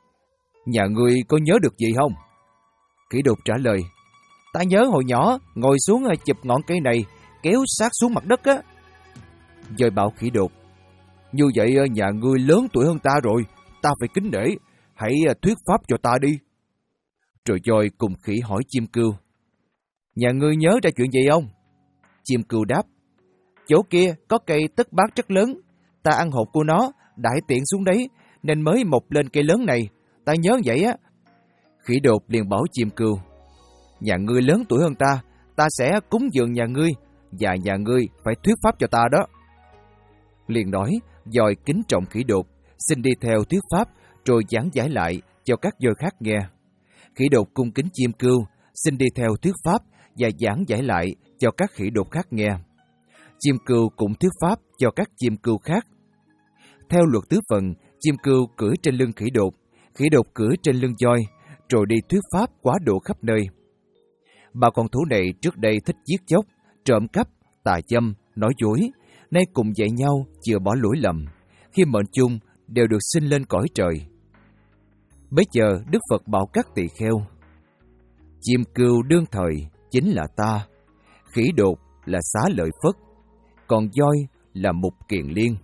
nhà ngươi có nhớ được gì không? Khỉ đột trả lời, ta nhớ hồi nhỏ, ngồi xuống chụp ngọn cây này, kéo sát xuống mặt đất á. Voi bảo khỉ đột, như vậy nhà ngươi lớn tuổi hơn ta rồi, ta phải kính nể, hãy thuyết pháp cho ta đi. Rồi voi cùng khỉ hỏi chim cừu, nhà ngươi nhớ ra chuyện gì không? Chim cừu đáp, chỗ kia có cây tất bát rất lớn, ta ăn hột của nó, đại tiện xuống đấy, nên mới mọc lên cây lớn này, ta nhớ vậy á. Khỉ đột liền bảo chim cừu, nhà ngươi lớn tuổi hơn ta, ta sẽ cúng dường nhà ngươi, và nhà ngươi phải thuyết pháp cho ta đó. Liền nói, voi kính trọng khỉ đột, xin đi theo thuyết pháp, rồi giảng giải lại cho các voi khác nghe. Khỉ đột cung kính chim cừu, xin đi theo thuyết pháp và giảng giải lại cho các khỉ đột khác nghe. Chim cừu cũng thuyết pháp cho các chim cừu khác. Theo luật tứ phần, chim cừu cưỡi trên lưng khỉ đột, khỉ đột cưỡi trên lưng voi, rồi đi thuyết pháp quá độ khắp nơi. Ba con thú này trước đây thích giết chóc, trộm cắp, tà dâm, nói dối, nay cùng dạy nhau chừa bỏ lỗi lầm, khi mệnh chung đều được sinh lên cõi trời. Bấy giờ Đức Phật bảo các tỳ kheo, chim cừu đương thời chính là ta, khỉ đột là Xá Lợi Phất, còn voi là Mục Kiền Liên.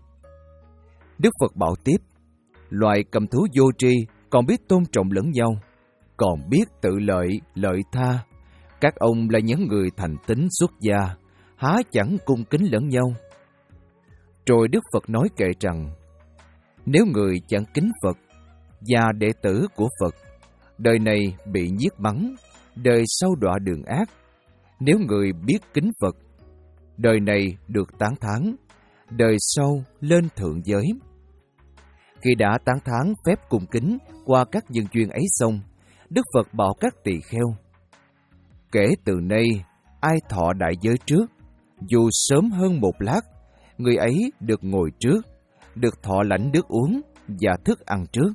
Đức Phật bảo tiếp, loài cầm thú vô tri còn biết tôn trọng lẫn nhau, còn biết tự lợi, lợi tha. Các ông là những người thành tín xuất gia, há chẳng cung kính lẫn nhau. Rồi Đức Phật nói kệ rằng, nếu người chẳng kính Phật và đệ tử của Phật, đời này bị nhiếc bắn, đời sau đọa đường ác. Nếu người biết kính Phật, đời này được tán thán, đời sau lên thượng giới. Khi đã tán thán phép cung kính qua các nhân duyên ấy xong, Đức Phật bảo các tỳ kheo, kể từ nay, ai thọ đại giới trước, dù sớm hơn một lát, người ấy được ngồi trước, được thọ lãnh nước uống và thức ăn trước.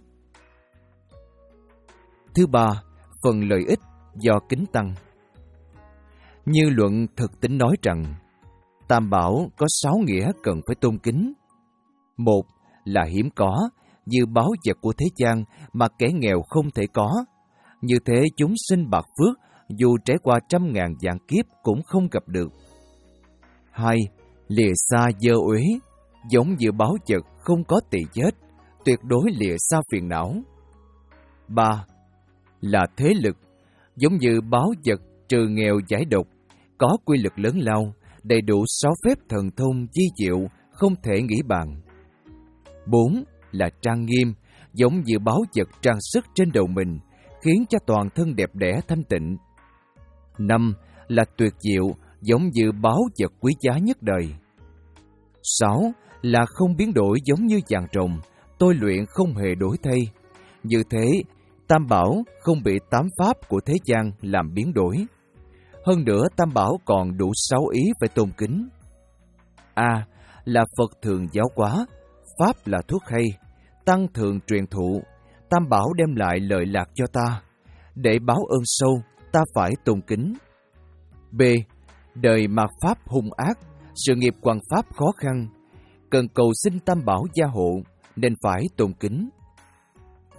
Thứ ba, phần lợi ích do kính tăng. Như luận thực tính nói rằng, Tam Bảo có sáu nghĩa cần phải tôn kính. Một là hiếm có, như báu vật của thế gian mà kẻ nghèo không thể có. Như thế chúng sinh bạc phước, dù trải qua trăm ngàn vạn kiếp cũng không gặp được. Hai, lìa xa dơ uế, giống như báu vật không có tỳ chết, tuyệt đối lìa xa phiền não. Ba, là thế lực, giống như báu vật trừ nghèo giải độc, có quy lực lớn lao, đầy đủ sáu phép thần thông di diệu, không thể nghĩ bàn. Bốn là trang nghiêm, giống như báu vật trang sức trên đầu mình, khiến cho toàn thân đẹp đẽ thanh tịnh. Năm là tuyệt diệu, giống như báu vật quý giá nhất đời. Sáu là không biến đổi, giống như vàng rồng, tôi luyện không hề đổi thay. Như thế, Tam Bảo không bị tám pháp của thế gian làm biến đổi. Hơn nữa, Tam Bảo còn đủ sáu ý phải tôn kính. A là Phật thường giáo hóa, Pháp là thuốc hay, Tăng thường truyền thụ, Tam Bảo đem lại lợi lạc cho ta. Để báo ơn sâu, ta phải tôn kính. B. Đời mạt Pháp hung ác, sự nghiệp hoằng Pháp khó khăn, cần cầu xin Tam Bảo gia hộ, nên phải tôn kính.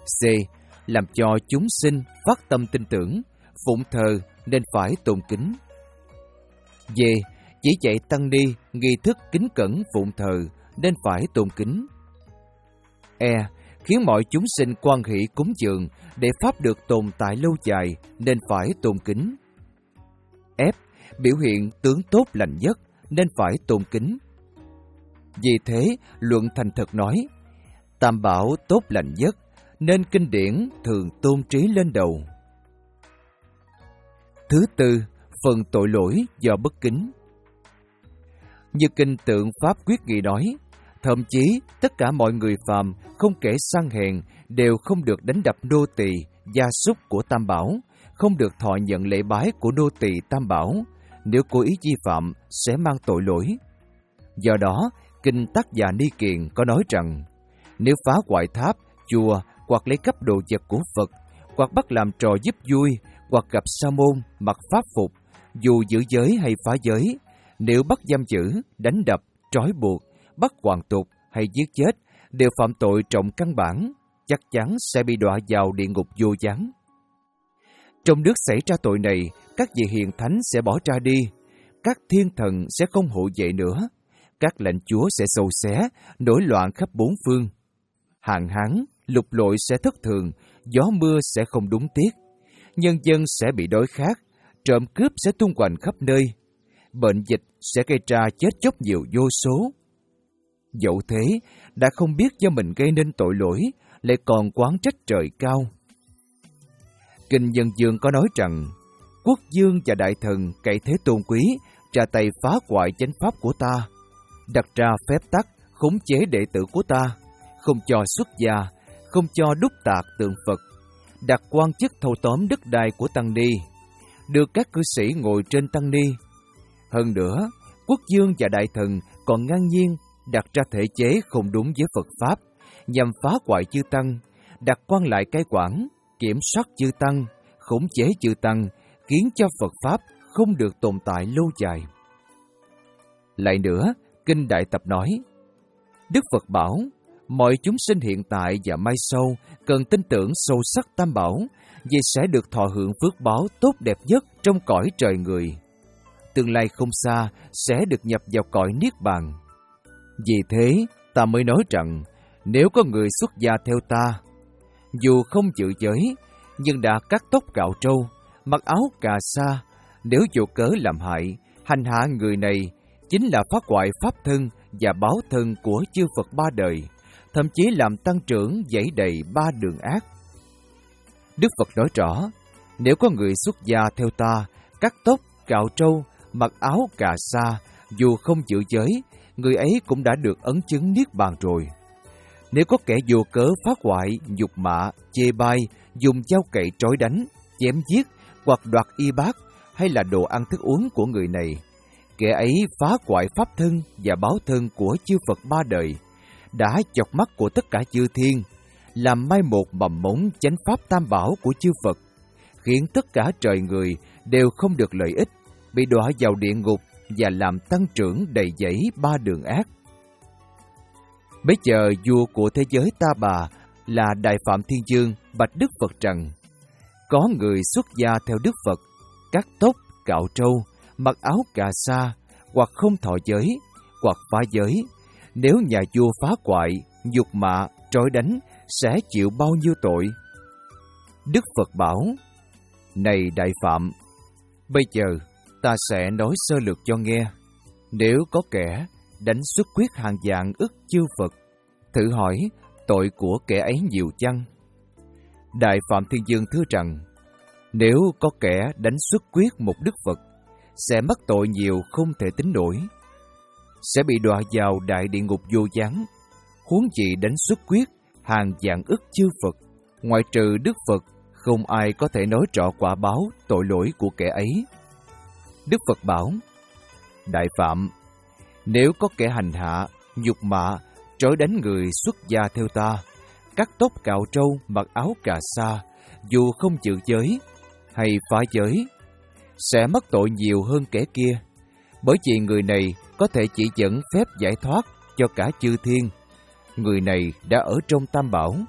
C. Làm cho chúng sinh phát tâm tin tưởng, phụng thờ nên phải tôn kính. D. Chỉ dạy tăng ni nghi thức kính cẩn phụng thờ nên phải tôn kính. E. Khiến mọi chúng sinh quan hỷ cúng dường để pháp được tồn tại lâu dài nên phải tôn kính. F. Biểu hiện tướng tốt lành nhất nên phải tôn kính. Vì thế, luận thành thực nói, tam bảo tốt lành nhất nên kinh điển thường tôn trí lên đầu. Thứ tư, phần tội lỗi do bất kính. Như kinh Tượng Pháp Quyết Nghị nói, thậm chí tất cả mọi người phàm không kể sang hèn đều không được đánh đập nô tỳ, gia súc của Tam Bảo, không được thọ nhận lễ bái của nô tỳ Tam Bảo, nếu cố ý vi phạm sẽ mang tội lỗi. Do đó, kinh Tác Giả Ni Kiền có nói rằng, nếu phá hoại tháp, chùa hoặc lấy cắp đồ vật của Phật, hoặc bắt làm trò giúp vui, hoặc gặp sa môn mặc pháp phục, dù giữ giới hay phá giới, nếu bắt giam giữ, đánh đập, trói buộc, bắt hoàn tục hay giết chết, đều phạm tội trọng căn bản, chắc chắn sẽ bị đọa vào địa ngục vô gián. Trong nước xảy ra tội này, các vị hiền thánh sẽ bỏ ra đi, các thiên thần sẽ không hộ vệ nữa, các lãnh chúa sẽ xâu xé, nổi loạn khắp bốn phương. Hạn hán, lục lội sẽ thất thường, gió mưa sẽ không đúng tiết, nhân dân sẽ bị đói khát, trộm cướp sẽ tung hoành khắp nơi, bệnh dịch sẽ gây ra chết chóc nhiều vô số. Dẫu thế, đã không biết do mình gây nên tội lỗi, lại còn oán trách trời cao. Kinh Nhân Dương có nói rằng, quốc dương và đại thần cậy thế tôn quý, ra tay phá hoại chánh pháp của ta, đặt ra phép tắc, khống chế đệ tử của ta, không cho xuất gia, không cho đúc tạc tượng Phật, đặt quan chức thâu tóm đất đai của tăng ni, đưa các cư sĩ ngồi trên tăng ni. Hơn nữa, quốc dương và đại thần còn ngang nhiên đặt ra thể chế không đúng với Phật Pháp, nhằm phá hoại chư tăng, đặt quan lại cai quản, kiểm soát chư tăng, khống chế chư tăng, khiến cho Phật Pháp không được tồn tại lâu dài. Lại nữa, Kinh Đại Tập nói, Đức Phật bảo, mọi chúng sinh hiện tại và mai sau cần tin tưởng sâu sắc Tam Bảo, vì sẽ được thọ hưởng phước báo tốt đẹp nhất trong cõi trời người. Tương lai không xa sẽ được nhập vào cõi Niết Bàn. Vì thế, ta mới nói rằng, nếu có người xuất gia theo ta, dù không giữ giới, nhưng đã cắt tóc cạo trâu, mặc áo cà sa, nếu vô cớ làm hại, hành hạ người này, chính là phá hoại pháp thân và báo thân của chư Phật ba đời, thậm chí làm tăng trưởng dẫy đầy ba đường ác. Đức Phật nói rõ, nếu có người xuất gia theo ta, cắt tóc, cạo trâu, mặc áo cà sa, dù không giữ giới, người ấy cũng đã được ấn chứng Niết Bàn rồi. Nếu có kẻ vô cớ phá hoại, nhục mạ, chê bai, dùng dao cậy trói đánh, chém giết hoặc đoạt y bát hay là đồ ăn thức uống của người này, kẻ ấy phá hoại pháp thân và báo thân của chư Phật ba đời, đã chọc mắt của tất cả chư thiên, làm mai một mầm mống chánh pháp tam bảo của chư Phật, khiến tất cả trời người đều không được lợi ích, bị đọa vào địa ngục và làm tăng trưởng đầy dẫy ba đường ác. Bấy giờ vua của thế giới Ta Bà là Đại Phạm Thiên Dương bạch Đức Phật rằng, có người xuất gia theo Đức Phật, cắt tóc, cạo trâu, mặc áo cà sa, hoặc không thọ giới, hoặc phá giới, nếu nhà vua phá hoại, nhục mạ, trói đánh, sẽ chịu bao nhiêu tội? Đức Phật bảo, này Đại Phạm, bây giờ ta sẽ nói sơ lược cho nghe. Nếu có kẻ đánh xuất quyết hàng vạn ức chư Phật, thử hỏi tội của kẻ ấy nhiều chăng? Đại Phạm Thiên Dương thưa rằng, nếu có kẻ đánh xuất quyết một Đức Phật, sẽ mắc tội nhiều không thể tính nổi, sẽ bị đọa vào đại địa ngục vô gián. Huống chi đánh xuất quyết hàng vạn ức chư Phật, ngoại trừ Đức Phật, không ai có thể nói rõ quả báo tội lỗi của kẻ ấy. Đức Phật bảo, Đại Phạm, nếu có kẻ hành hạ, nhục mạ, trói đánh người xuất gia theo ta, cắt tóc cạo trâu, mặc áo cà sa, dù không giữ giới hay phá giới, sẽ mắc tội nhiều hơn kẻ kia, bởi vì người này có thể chỉ dẫn phép giải thoát cho cả chư thiên. Người này đã ở trong Tam Bảo.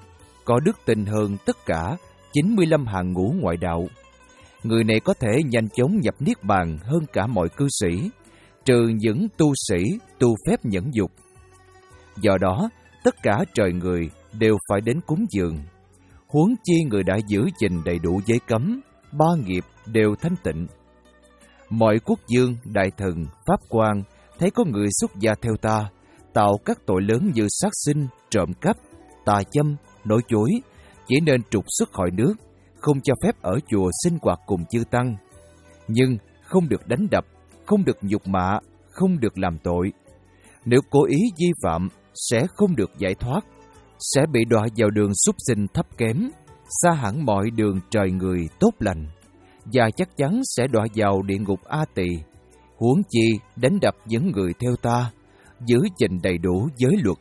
có đức tin hơn tất cả chín mươi lăm hàng ngũ ngoại đạo. Người này có thể nhanh chóng nhập niết bàn hơn cả mọi cư sĩ, trừ những tu sĩ tu phép nhẫn dục. Do đó, tất cả trời người đều phải đến cúng dường. Huống chi người đã giữ gìn đầy đủ giới cấm, ba nghiệp đều thanh tịnh. Mọi quốc vương, đại thần, pháp quan thấy có người xuất gia theo ta, tạo các tội lớn như sát sinh, trộm cắp, tà châm, nói dối, chỉ nên trục xuất khỏi nước, không cho phép ở chùa sinh hoạt cùng chư tăng. Nhưng không được đánh đập, không được nhục mạ, không được làm tội. Nếu cố ý vi phạm, sẽ không được giải thoát, sẽ bị đọa vào đường súc sinh thấp kém, xa hẳn mọi đường trời người tốt lành, và chắc chắn sẽ đọa vào địa ngục A Tỳ. Huống chi đánh đập những người theo ta, giữ gìn đầy đủ giới luật.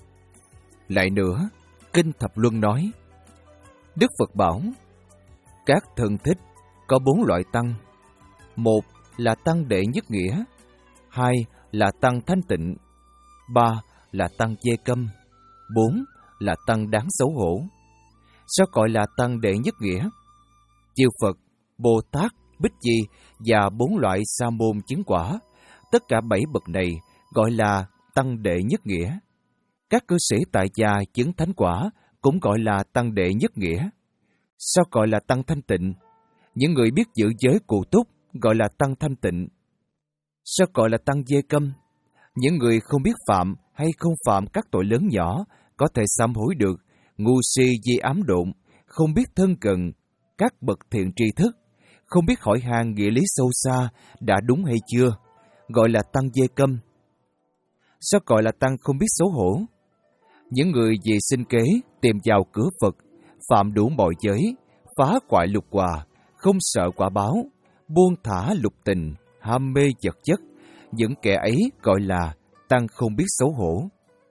Lại nữa, Kinh Thập Luân nói, Đức Phật bảo, các thân thích có bốn loại tăng. Một là tăng đệ nhất nghĩa, hai là tăng thanh tịnh, ba là tăng dê câm, bốn là tăng đáng xấu hổ. Sao gọi là tăng đệ nhất nghĩa? Chư Phật, Bồ Tát, Bích Chi và bốn loại sa môn chứng quả, tất cả bảy bậc này gọi là tăng đệ nhất nghĩa. Các cư sĩ tại gia chứng thánh quả cũng gọi là tăng đệ nhất nghĩa. Sao gọi là tăng thanh tịnh? Những người biết giữ giới cụ túc gọi là tăng thanh tịnh. Sao gọi là tăng dê câm? Những người không biết phạm hay không phạm các tội lớn nhỏ, có thể sám hối được, ngu si di ám độn, không biết thân cận các bậc thiện tri thức, không biết hỏi han nghĩa lý sâu xa đã đúng hay chưa, gọi là tăng dê câm. Sao gọi là tăng không biết xấu hổ? Những người vì sinh kế tìm vào cửa Phật, phạm đủ mọi giới, phá hoại lục hòa, không sợ quả báo, buông thả lục tình, ham mê vật chất, những kẻ ấy gọi là tăng không biết xấu hổ.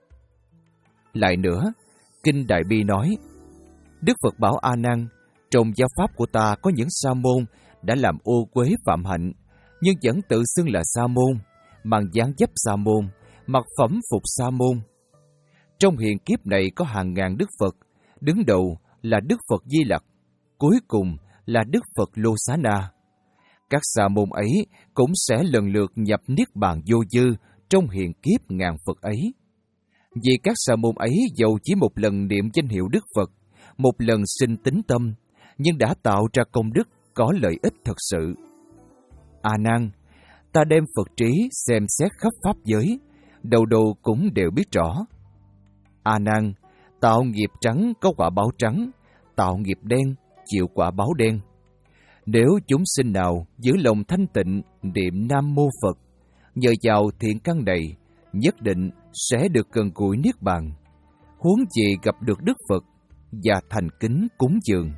Lại nữa, Kinh Đại Bi nói, Đức Phật bảo A Nan, trong giáo pháp của ta có những sa môn đã làm ô uế phạm hạnh, nhưng vẫn tự xưng là sa môn, mang dáng dấp sa môn, mặc phẩm phục sa môn. Trong hiện kiếp này có hàng ngàn Đức Phật, đứng đầu là Đức Phật Di Lặc, cuối cùng là Đức Phật Lô Xá Na. Các sa môn ấy cũng sẽ lần lượt nhập niết bàn vô dư trong hiện kiếp ngàn Phật ấy. Vì các sa môn ấy dầu chỉ một lần niệm danh hiệu Đức Phật, một lần sinh tín tâm, nhưng đã tạo ra công đức có lợi ích thật sự. A Nan, ta đem Phật trí xem xét khắp pháp giới, đầu đầu cũng đều biết rõ. A Nan, tạo nghiệp trắng có quả báo trắng, tạo nghiệp đen chịu quả báo đen. Nếu chúng sinh nào giữ lòng thanh tịnh niệm Nam Mô Phật, nhờ vào thiện căn này, nhất định sẽ được gần gũi niết bàn, huống gì gặp được Đức Phật và thành kính cúng dường.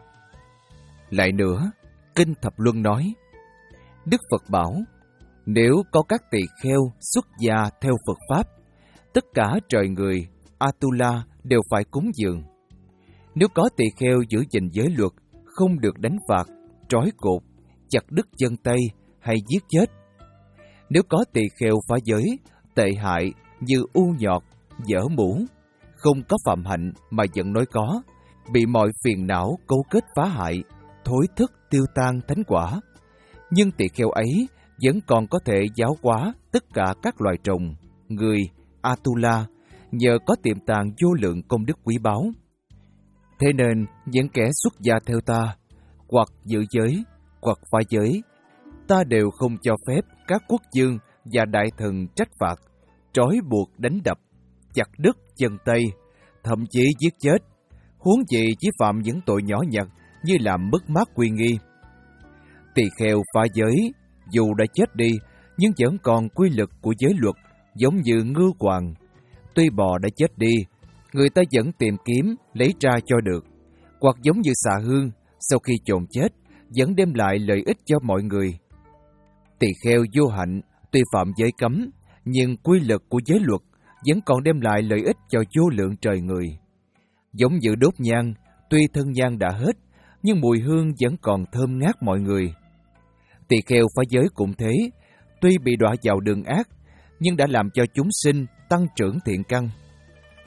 Lại nữa, Kinh Thập Luân nói, Đức Phật bảo, nếu có các tỳ kheo xuất gia theo Phật Pháp, tất cả trời người, Atula đều phải cúng dường. Nếu có tỳ kheo giữ gìn giới luật, không được đánh phạt, trói cột, chặt đứt chân tay hay giết chết. Nếu có tỳ kheo phá giới, tệ hại như u nhọt, dở mũ, không có phạm hạnh mà vẫn nói có, bị mọi phiền não cấu kết phá hại, thối thức tiêu tan thánh quả. Nhưng tỳ kheo ấy vẫn còn có thể giáo hóa tất cả các loài trùng, người, Atula, nhờ có tiềm tàng vô lượng công đức quý báu. Thế nên, những kẻ xuất gia theo ta, hoặc giữ giới, hoặc phá giới, ta đều không cho phép các quốc vương và đại thần trách phạt, trói buộc đánh đập, chặt đứt chân tay, thậm chí giết chết, huống gì chỉ phạm những tội nhỏ nhặt như làm mất mát uy nghi. Tỳ kheo phá giới, dù đã chết đi, nhưng vẫn còn quy lực của giới luật, giống như ngưu hoàng. Tuy bò đã chết đi, người ta vẫn tìm kiếm lấy ra cho được, hoặc giống như xà hương, sau khi chôn chết, vẫn đem lại lợi ích cho mọi người. Tỳ kheo vô hạnh, tuy phạm giới cấm, nhưng quy lực của giới luật vẫn còn đem lại lợi ích cho vô lượng trời người. Giống như đốt nhang, tuy thân nhang đã hết, nhưng mùi hương vẫn còn thơm ngát mọi người. Tỳ kheo phá giới cũng thế, tuy bị đọa vào đường ác, nhưng đã làm cho chúng sinh tăng trưởng thiện căn.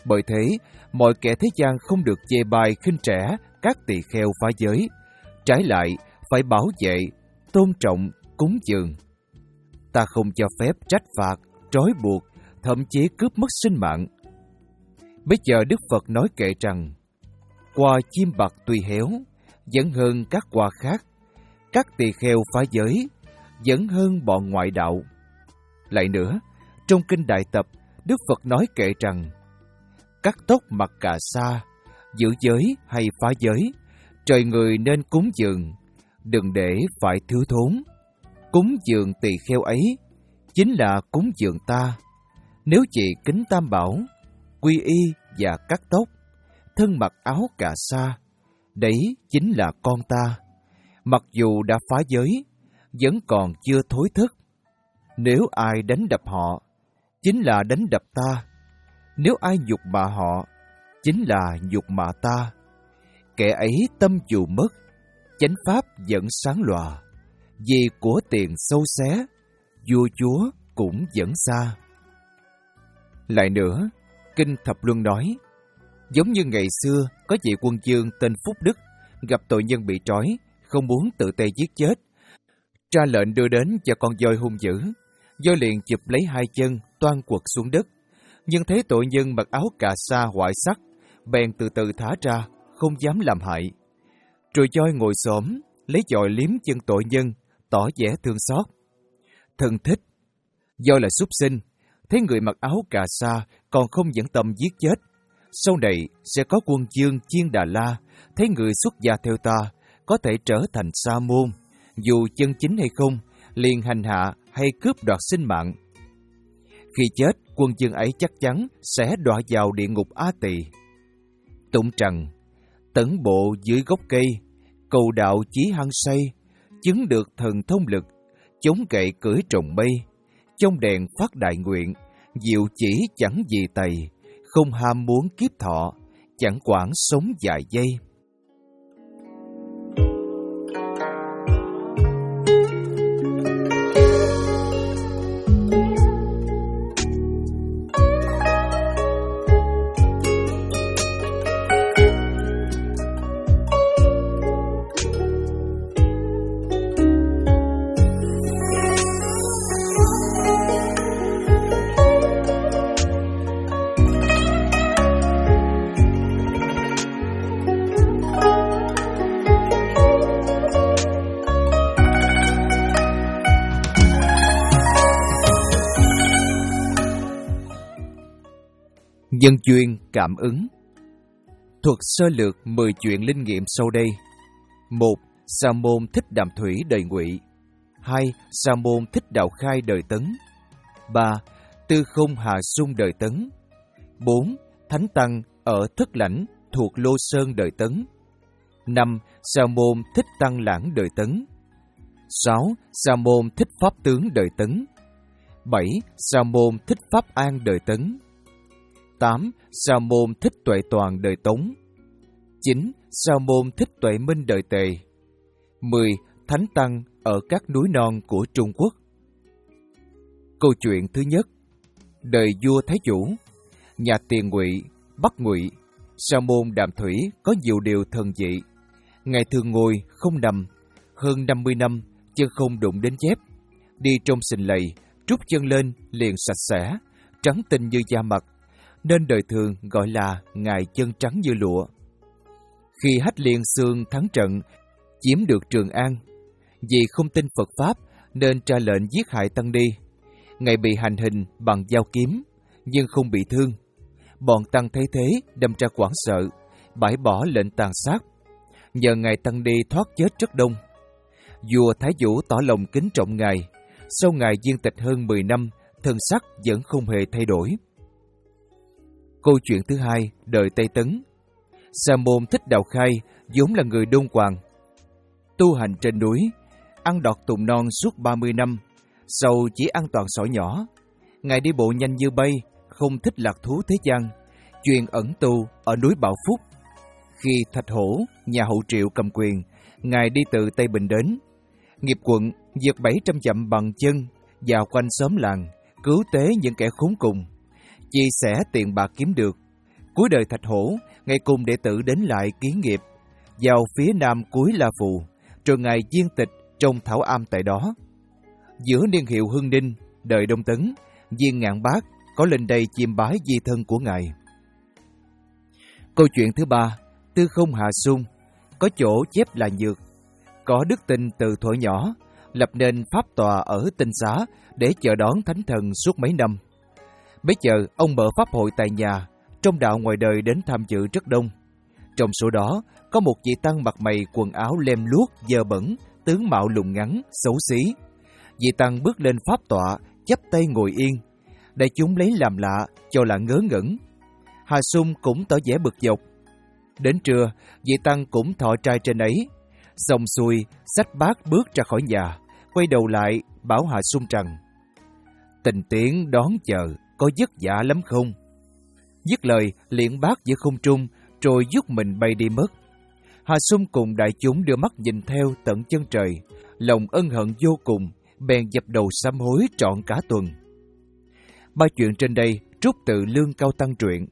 Bởi thế, mọi kẻ thế gian không được chê bai khinh rẻ các tỳ kheo phá giới, trái lại phải bảo vệ, tôn trọng, cúng dường. Ta không cho phép trách phạt, trói buộc, thậm chí cướp mất sinh mạng. Bây giờ Đức Phật nói kệ rằng, qua chim bạc tuy héo, vẫn hơn các qua khác. Các tỳ kheo phá giới, vẫn hơn bọn ngoại đạo. Lại nữa, trong Kinh Đại Tập, Đức Phật nói kệ rằng, cắt tóc mặc cà sa, giữ giới hay phá giới, trời người nên cúng dường, đừng để phải thiếu thốn. Cúng dường tỳ kheo ấy, chính là cúng dường ta. Nếu chị kính Tam Bảo, quy y và cắt tóc, thân mặc áo cà sa, đấy chính là con ta. Mặc dù đã phá giới, vẫn còn chưa thối thức. Nếu ai đánh đập họ, chính là đánh đập ta. Nếu ai nhục mạ họ, chính là nhục mạ ta. Kẻ ấy tâm dù mất, chánh pháp vẫn sáng lòa. Vì của tiền sâu xé, vua chúa cũng vẫn xa. Lại nữa, Kinh Thập Luân nói, giống như ngày xưa có vị quân vương tên Phúc Đức gặp tội nhân bị trói, không muốn tự tay giết chết, ra lệnh đưa đến cho con voi hung dữ. Voi liền chụp lấy hai chân toan quật xuống đất, nhưng thấy tội nhân mặc áo cà sa hoại sắc, bèn từ từ thả ra, không dám làm hại. Rồi voi ngồi xổm lấy chòi liếm chân tội nhân, tỏ vẻ thương xót. Thân thích, voi là súc sinh, thấy người mặc áo cà sa còn không dẫn tâm giết chết. Sau này sẽ có quân vương Chiên Đà La, thấy người xuất gia theo ta, có thể trở thành sa môn, dù chân chính hay không, liền hành hạ hay cướp đoạt sinh mạng. Khi chết, quân vương ấy chắc chắn sẽ đọa vào địa ngục A Tỳ. Tụng trần, tẩn bộ dưới gốc cây, cầu đạo chí hăng say, chứng được thần thông lực, chống gậy cưỡi trồng mây, trong đèn phát đại nguyện, diệu chỉ chẳng gì tày, không ham muốn kiếp thọ, chẳng quản sống dài giây. Nhân duyên cảm ứng. Thuật sơ lược mười chuyện linh nghiệm sau đây. Một. Sa môn Thích Đàm Thủy đời Ngụy. Hai. Sa môn Thích Đạo Khai đời Tấn. Ba. Tư Không Hà Sung đời Tấn. Bốn. Thánh Tăng ở Thất Lãnh thuộc Lô Sơn đời Tấn. Năm. Sa môn Thích Tăng Lãng đời Tấn. Sáu. Sa môn Thích Pháp Tướng đời Tấn. Bảy. Sa môn Thích Pháp An đời Tấn. Tám. Sa môn Thích Tuệ Toàn đời Tống. Chín. Sa môn Thích Tuệ Minh đời Tề. Mười. Thánh Tăng ở các núi non của Trung Quốc. Câu chuyện thứ nhất. Đời vua Thái Vũ, nhà Tiền Ngụy, Bắc Ngụy, sa môn Đàm Thủy có nhiều điều thần dị. Ngài thường ngồi không nằm, hơn năm mươi năm chân không đụng đến dép, đi trong sình lầy, trút chân lên liền sạch sẽ, trắng tinh như da mặt, nên đời thường gọi là ngài chân trắng như lụa. Khi Hách Liên Xương thắng trận, chiếm được Trường An, vì không tin Phật Pháp nên ra lệnh giết hại Tăng Ni. Ngài bị hành hình bằng dao kiếm, nhưng không bị thương. Bọn Tăng thấy thế đâm ra hoảng sợ, bãi bỏ lệnh tàn sát. Nhờ ngài Tăng Ni thoát chết rất đông. Vua Thái Vũ tỏ lòng kính trọng ngài. Sau ngài viên tịch hơn mười năm, thân sắc vẫn không hề thay đổi. Câu chuyện thứ hai, đời Tây Tấn. Sa môn Thích Đạo Khai vốn là người Đôn Hoàng, tu hành trên núi, ăn đọt tùng non suốt ba mươi năm, sau chỉ ăn toàn sỏi nhỏ. Ngài đi bộ nhanh như bay, không thích lạc thú thế gian, chuyên ẩn tu ở núi Bảo Phúc. Khi Thạch Hổ, nhà Hậu Triệu cầm quyền, ngài đi từ Tây Bình đến Nghiệp Quận, vượt bảy trăm dặm bằng chân, vào quanh xóm làng, cứu tế những kẻ khốn cùng, chia sẻ tiền bạc kiếm được. Cuối đời Thạch Hổ, Ngài cùng đệ tử đến lại kiến nghiệp, vào phía nam cuối La Phù, rồi Ngài viên tịch trong thảo am tại đó. Giữa niên hiệu Hưng Ninh, đời Đông Tấn, Viên Ngạn Bác có lên đây chiêm bái di thân của Ngài. Câu chuyện thứ ba, Tư Không Hà Xung, có chỗ chép là Nhược, có đức tin từ thuở nhỏ, lập nên pháp tòa ở Tinh Xá để chờ đón thánh thần suốt mấy năm. Bấy giờ ông mở pháp hội tại nhà, trong đạo ngoài đời đến tham dự rất đông. Trong số đó có một vị tăng mặt mày quần áo lem luốc, dơ bẩn, tướng mạo lùn ngắn, xấu xí. Vị tăng bước lên pháp tọa, chắp tay ngồi yên. Đại chúng lấy làm lạ, cho là ngớ ngẩn. Hà Xung cũng tỏ vẻ bực dọc. Đến trưa, vị tăng cũng thọ trai trên ấy. Xong xuôi, xách bát bước ra khỏi nhà, quay đầu lại bảo Hà Xung rằng: "Tình tiến đón chờ, có vất vả lắm không?" Dứt lời, liền bát giữa không trung, rồi giúp mình bay đi mất. Hà Xung cùng đại chúng đưa mắt nhìn theo tận chân trời, lòng ân hận vô cùng, bèn dập đầu sám hối trọn cả tuần. Ba chuyện trên đây trút từ Lương Cao Tăng truyện.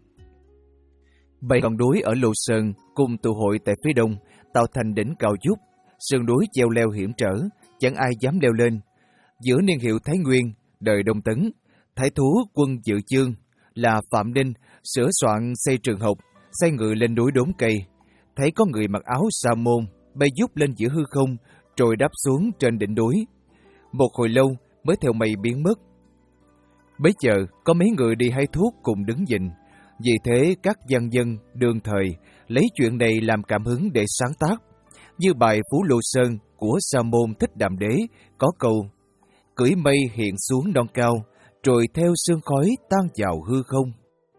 Bảy ngọn núi ở Lô Sơn cùng tụ hội tại phía đông, tạo thành đỉnh cao vút. Sườn núi treo leo hiểm trở, chẳng ai dám leo lên. Giữa niên hiệu Thái Nguyên, đời Đông Tấn, thái thú quân Dự Chương là Phạm Ninh sửa soạn xây trường học, xây ngựa lên núi đốn cây. Thấy có người mặc áo sa môn bay vút lên giữa hư không, rồi đáp xuống trên đỉnh núi. Một hồi lâu mới theo mây biến mất. Bấy giờ có mấy người đi hái thuốc cùng đứng nhìn. Vì thế các văn dân đương thời lấy chuyện này làm cảm hứng để sáng tác. Như bài Phú Lô Sơn của Sa môn Thích Đàm Đế có câu: "Cưỡi mây hiện xuống non cao, rồi theo sương khói tan vào hư không."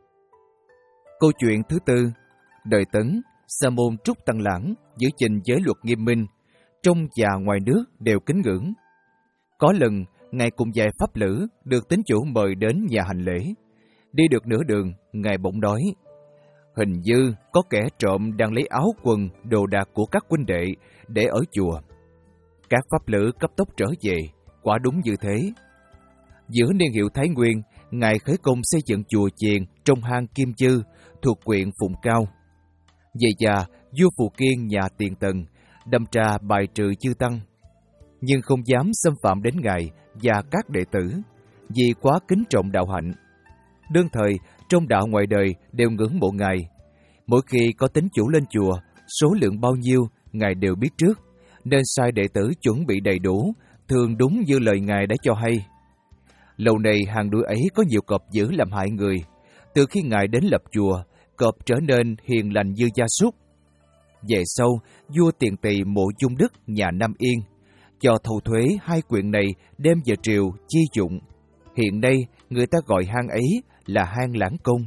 Câu chuyện thứ tư, đời Tấn, Sa môn Trúc Tăng Lãng giữ gìn giới luật nghiêm minh, trong và ngoài nước đều kính ngưỡng. Có lần Ngài cùng vài pháp lữ được tín chủ mời đến nhà hành lễ. Đi được nửa đường, Ngài bỗng nói: "Hình như có kẻ trộm đang lấy áo quần, đồ đạc của các huynh đệ để ở chùa." Các pháp lữ cấp tốc trở về, quả đúng như thế. Giữa niên hiệu Thái Nguyên, Ngài khởi công xây dựng chùa chiền trong hang Kim Chư thuộc huyện Phụng Cao. Về già, vua Phù Kiên nhà Tiền Tần đâm tra bài trừ chư tăng, nhưng không dám xâm phạm đến Ngài và các đệ tử, vì quá kính trọng đạo hạnh. Đương thời, trong đạo ngoài đời đều ngưỡng mộ Ngài. Mỗi khi có tín chủ lên chùa, số lượng bao nhiêu Ngài đều biết trước, nên sai đệ tử chuẩn bị đầy đủ, thường đúng như lời Ngài đã cho hay. Lâu nay hàng đuôi ấy có nhiều cọp dữ làm hại người. Từ khi Ngài đến lập chùa, cọp trở nên hiền lành như gia súc. Về sau, vua Tiền Tỳ Mộ Dung Đức nhà Nam Yên cho thâu thuế hai quyện này đem về triều chi dụng. Hiện nay, người ta gọi hang ấy là hang Lãng Công.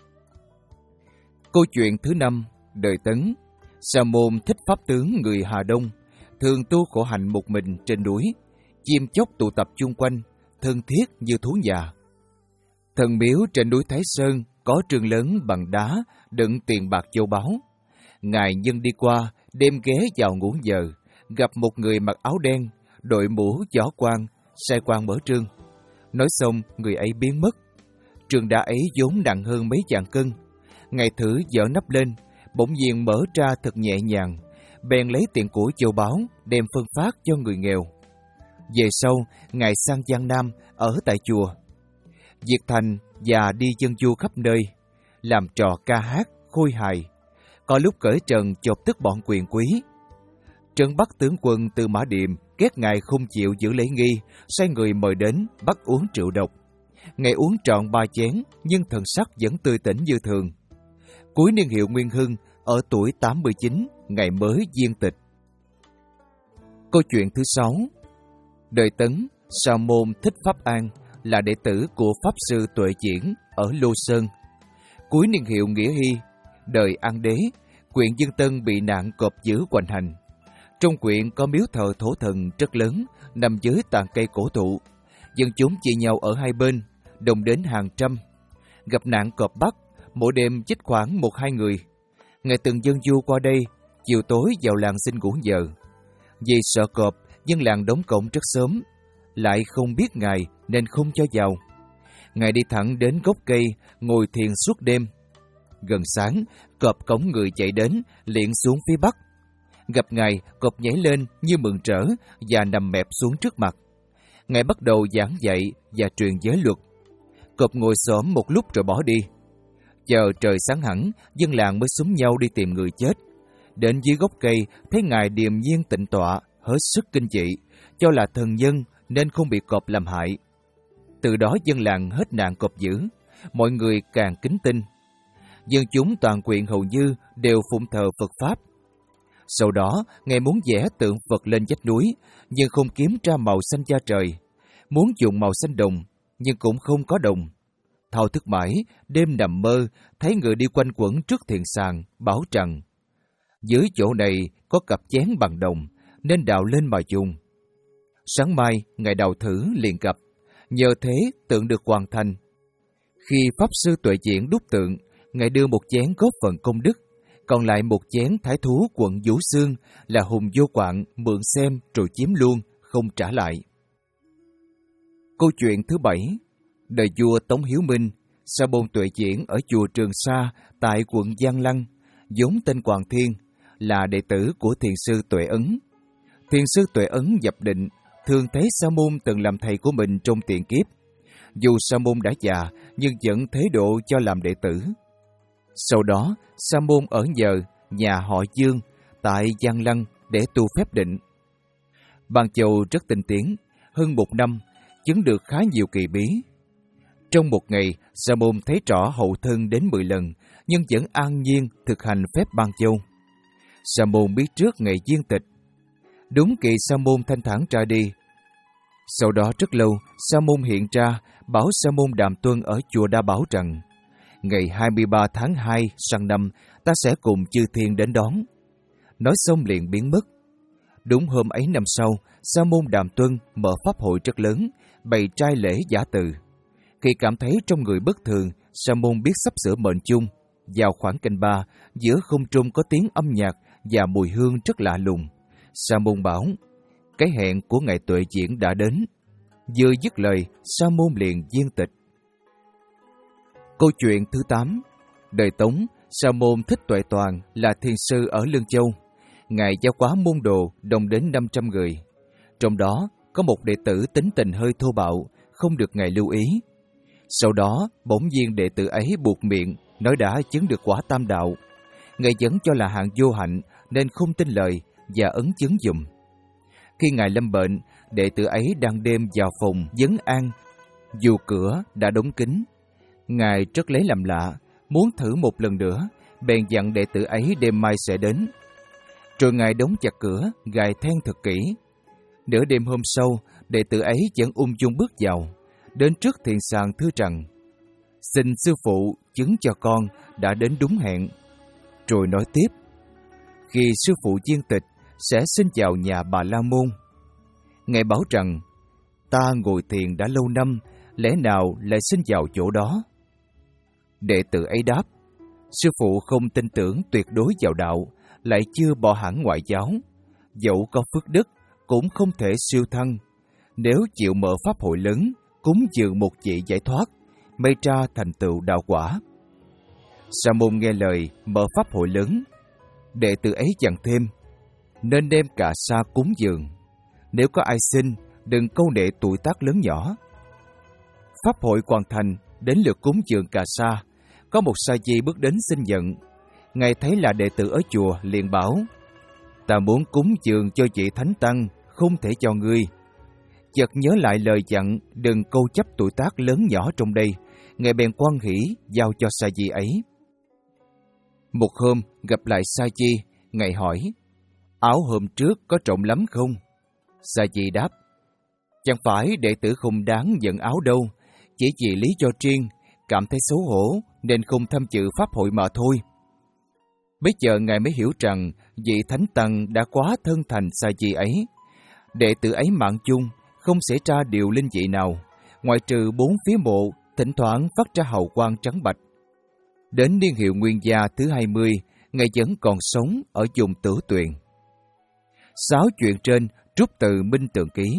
Câu chuyện thứ năm, đời Tấn, Sa môn Thích Pháp Tướng người Hà Đông, thường tu khổ hạnh một mình trên núi, chim chóc tụ tập chung quanh, thân thiết như thú nhà. Thần miếu trên núi Thái Sơn có trường lớn bằng đá đựng tiền bạc châu báu. Ngài nhân đi qua, đêm ghé vào ngủ giờ, gặp một người mặc áo đen, đội mũ gió quan, sai quan mở trương. Nói xong, người ấy biến mất. Trường đá ấy vốn nặng hơn mấy vạn cân. Ngài thử dỡ nắp lên, bỗng nhiên mở ra thật nhẹ nhàng, bèn lấy tiền của châu báu đem phân phát cho người nghèo. Về sau, Ngài sang Giang Nam ở tại chùa, diệt thành và đi dân du khắp nơi, làm trò ca hát, khôi hài. Có lúc cởi trần chọc tức bọn quyền quý. Trấn Bắc tướng quân từ Mã Điềm ghét Ngài không chịu giữ lễ nghi, sai người mời đến bắt uống rượu độc. Ngài uống trọn ba chén, nhưng thần sắc vẫn tươi tỉnh như thường. Cuối niên hiệu Nguyên Hưng, ở tuổi tám mươi chín, Ngài mới viên tịch. Câu chuyện thứ sáu, đời Tấn, Sa môn Thích Pháp An là đệ tử của Pháp sư Tuệ Diễn ở Lô Sơn. Cuối niên hiệu Nghĩa Hy, đời An Đế, huyện Dương Tân bị nạn cọp dữ hoành hành. Trong huyện có miếu thờ thổ thần rất lớn, nằm dưới tàn cây cổ thụ. Dân chúng chia nhau ở hai bên, đồng đến hàng trăm. Gặp nạn cọp bắt, mỗi đêm chích khoảng một hai người. Ngài từng dân du qua đây, chiều tối vào làng xin ngủ giờ. Vì sợ cọp, dân làng đóng cổng rất sớm, lại không biết Ngài nên không cho vào. Ngài đi thẳng đến gốc cây, ngồi thiền suốt đêm. gần sáng, cọp cõng người chạy đến, liền xuống phía bắc. Gặp Ngài, cọp nhảy lên như mừng rỡ và nằm mẹp xuống trước mặt. Ngài bắt đầu giảng dạy và truyền giới luật. Cọp ngồi xổm một lúc rồi bỏ đi. Chờ trời sáng hẳn, dân làng mới xúm nhau đi tìm người chết. Đến dưới gốc cây, thấy Ngài điềm nhiên tịnh tọa, hết sức kinh dị, cho là thần nhân nên không bị cọp làm hại. Từ đó dân làng hết nạn cọp dữ, mọi người càng kính tin. Dân chúng toàn quyện hầu như đều phụng thờ Phật Pháp. Sau đó, Ngài muốn vẽ tượng Phật lên vách núi, nhưng không kiếm ra màu xanh da trời. Muốn dùng màu xanh đồng, nhưng cũng không có đồng. Thao thức mãi, đêm nằm mơ, thấy người đi quanh quẩn trước thiền sàng, bảo rằng dưới chỗ này có cặp chén bằng đồng, nên đào lên mà dùng. Sáng mai, Ngài đào thử liền gặp, nhờ thế tượng được hoàn thành. Khi Pháp Sư Tuệ Diễn đúc tượng, Ngài đưa một chén góp phần công đức, còn lại một chén thái thú quận Vũ Xương là Hùng Vô Quạng mượn xem rồi chiếm luôn, không trả lại. Câu chuyện thứ bảy, đời vua Tống Hiếu Minh, Sa Môn Tuệ Diễn ở chùa Trường Sa tại quận Giang Lăng, vốn tên Hoàng Thiên, là đệ tử của thiền sư Tuệ Ấn. Thiền sư Tuệ Ấn nhập định, thường thấy Sa Môn từng làm thầy của mình trong tiền kiếp. Dù Sa Môn đã già, nhưng vẫn thế độ cho làm đệ tử. Sau đó, Sa Môn ở nhờ nhà họ Dương tại Giang Lăng để tu phép định. Ban Châu rất tinh tiến, hơn một năm, chứng được khá nhiều kỳ bí. Trong một ngày, Sa Môn thấy rõ hậu thân đến mười lần, nhưng vẫn an nhiên thực hành phép Ban Châu. Sa Môn biết trước ngày viên tịch. Đúng kỳ Sa Môn thanh thản ra đi. Sau đó rất lâu, Sa Môn hiện ra, bảo Sa Môn Đàm Tuân ở chùa Đa Bảo rằng ngày hai mươi ba tháng hai sang năm, ta sẽ cùng chư thiên đến đón. Nói xong liền biến mất. Đúng hôm ấy năm sau, Sa Môn Đàm Tuân mở pháp hội rất lớn, bày trai lễ giả từ. Khi cảm thấy trong người bất thường, Sa Môn biết sắp sửa mệnh chung. Vào khoảng canh ba, giữa không trung có tiếng âm nhạc và mùi hương rất lạ lùng. Sa Môn bảo, cái hẹn của Ngài Tuệ Diễn đã đến. Vừa dứt lời, Sa Môn liền viên tịch. Câu chuyện thứ tám, đời Tống, Sa Môn Thích Tuệ Toàn là thiền sư ở Lương Châu. Ngài giao quá môn đồ đồng đến năm trăm người. Trong đó có một đệ tử tính tình hơi thô bạo, không được Ngài lưu ý. Sau đó, bỗng nhiên đệ tử ấy buộc miệng, nói đã chứng được quả tam đạo. Ngài vẫn cho là hạng vô hạnh nên không tin lời và ấn chứng dùm. Khi Ngài lâm bệnh, đệ tử ấy đang đêm vào phòng vấn an, dù cửa đã đóng kín. Ngài rất lấy làm lạ, muốn thử một lần nữa, bèn dặn đệ tử ấy đêm mai sẽ đến. Rồi Ngài đóng chặt cửa, gài then thật kỹ. Nửa đêm hôm sau, đệ tử ấy vẫn ung dung bước vào, đến trước thiền sàng thưa rằng: xin sư phụ chứng cho con đã đến đúng hẹn. Rồi nói tiếp: khi sư phụ viên tịch sẽ xin vào nhà Bà La Môn. Ngài bảo rằng: ta ngồi thiền đã lâu năm, lẽ nào lại xin vào chỗ đó? Đệ tử ấy đáp: sư phụ không tin tưởng tuyệt đối vào đạo, lại chưa bỏ hẳn ngoại giáo, dẫu có phước đức cũng không thể siêu thăng. Nếu chịu mở pháp hội lớn, cúng dường một vị giải thoát, may ra thành tựu đạo quả. Sa Môn nghe lời mở pháp hội lớn. Đệ tử ấy dặn thêm: nên đem cả sa cúng dường. Nếu có ai xin, đừng câu nệ tuổi tác lớn nhỏ. Pháp hội hoàn thành, đến lượt cúng dường cả sa. Có một sa di bước đến xin nhận. Ngài thấy là đệ tử ở chùa, liền bảo: ta muốn cúng dường cho vị thánh tăng, không thể cho ngươi. Chợt nhớ lại lời dặn đừng câu chấp tuổi tác lớn nhỏ trong đây, Ngài bèn hoan hỉ giao cho sa di ấy. Một hôm gặp lại sa di, Ngài hỏi: áo hôm trước có trộm lắm không? Sa di đáp: chẳng phải đệ tử không đáng nhận áo đâu, chỉ vì lý do riêng, cảm thấy xấu hổ nên không tham dự pháp hội mà thôi. Bây giờ Ngài mới hiểu rằng vị thánh tăng đã quá thân thành sa di ấy. Đệ tử ấy mạng chung, không xảy ra điều linh dị nào, ngoại trừ bốn phía mộ thỉnh thoảng phát ra hào quang trắng bạch. Đến niên hiệu Nguyên Gia thứ hai mươi, Ngài vẫn còn sống ở vùng Tử Tuyền. Sáu chuyện trên rút từ Minh Tượng Ký.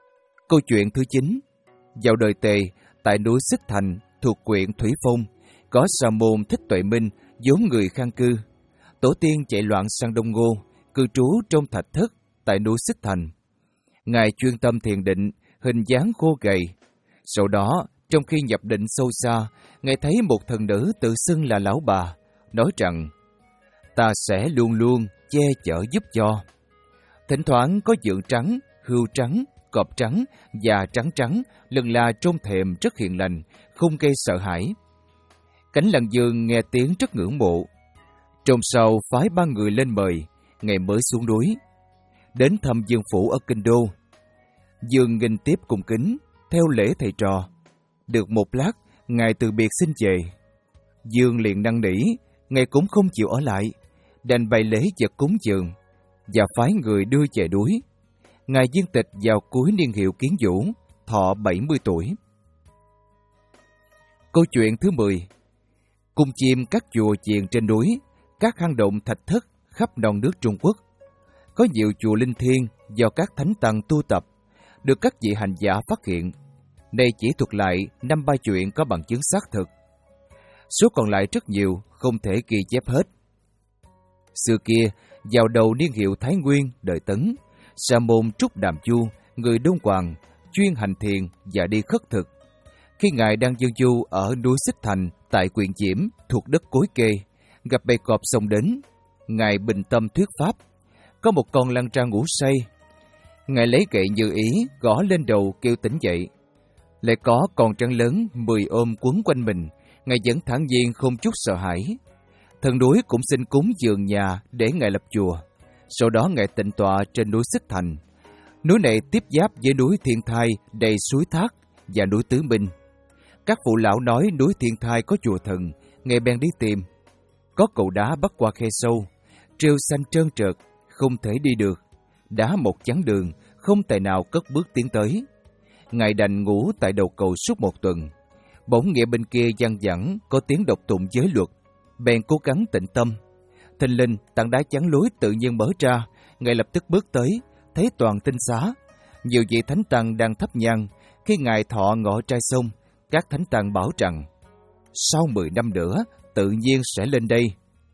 Câu chuyện thứ chín. Vào đời Tề, tại núi Xích Thành thuộc huyện Thủy Phong, Có Sa môn Thích Tuệ Minh, vốn người Khang Cư. Tổ tiên chạy loạn sang Đông Ngô, cư trú trong thạch thất tại núi Xích Thành. Ngài chuyên tâm thiền định, hình dáng khô gầy. Sau đó, trong khi nhập định sâu xa, Ngài thấy một thần nữ tự xưng là lão bà, nói rằng: ta sẽ luôn luôn che chở giúp cho. Thỉnh thoảng có dượng trắng, hươu trắng, cọp trắng và trắng trắng lần là trong thềm rất hiền lành, không gây sợ hãi. Cảnh Lăng Dương nghe tiếng rất ngưỡng mộ. Trong sau phái ba người lên mời, Ngài mới xuống núi, đến thăm Dương phủ ở Kinh Đô. Dương nghênh tiếp cung kính, theo lễ thầy trò. Được một lát, Ngài từ biệt xin về. Dương liền năn nỉ, Ngài cũng không chịu ở lại, đành bày lễ vật cúng dường và phái người đưa về núi. Ngài viên tịch vào cuối niên hiệu Kiến Vũ, thọ bảy mươi tuổi. Câu chuyện thứ mười. Cung chim các chùa chiền trên núi, các hang động thạch thất khắp non nước Trung Quốc. Có nhiều chùa linh thiêng do các thánh tăng tu tập, được các vị hành giả phát hiện. Đây chỉ thuật lại năm ba chuyện có bằng chứng xác thực. Số còn lại rất nhiều, không thể ghi chép hết. Xưa kia, vào đầu niên hiệu Thái Nguyên, đời Tấn, Sa môn Trúc Đàm Chu, người Đông Hoàng, chuyên hành thiền và đi khất thực. Khi Ngài đang dương du ở núi Xích Thành tại huyện Diễm thuộc đất Cối Kê, gặp bầy cọp xông đến. Ngài bình tâm thuyết pháp. Có một con lăn ra ngủ say. Ngài lấy gậy như ý gõ lên đầu kêu tỉnh dậy. Lại có con trắng lớn mười ôm quấn quanh mình. Ngài vẫn thản nhiên không chút sợ hãi. Thần núi cũng xin cúng dường nhà để Ngài lập chùa. Sau đó Ngài tịnh tọa trên núi Xích Thành. Núi này tiếp giáp với núi Thiên Thai đầy suối thác và núi Tứ Minh. Các phụ lão nói núi Thiên Thai có chùa thần, Ngài bèn đi tìm. Có cầu đá bắc qua khe sâu, rêu xanh trơn trượt, không thể đi được. Đá một chắn đường, không tài nào cất bước tiến tới. Ngài đành ngủ tại đầu cầu suốt một tuần. Bỗng nghe bên kia văng vẳng có tiếng đọc tụng giới luật, bèn cố gắng tĩnh tâm. Thình lình tảng đá chắn lối tự nhiên mở ra, Ngài lập tức bước tới, thấy toàn tinh xá. Nhiều vị thánh tăng đang thắp nhang. Khi Ngài thọ ngọ trai xong, các thánh tăng bảo rằng sau mười năm nữa tự nhiên sẽ lên đây.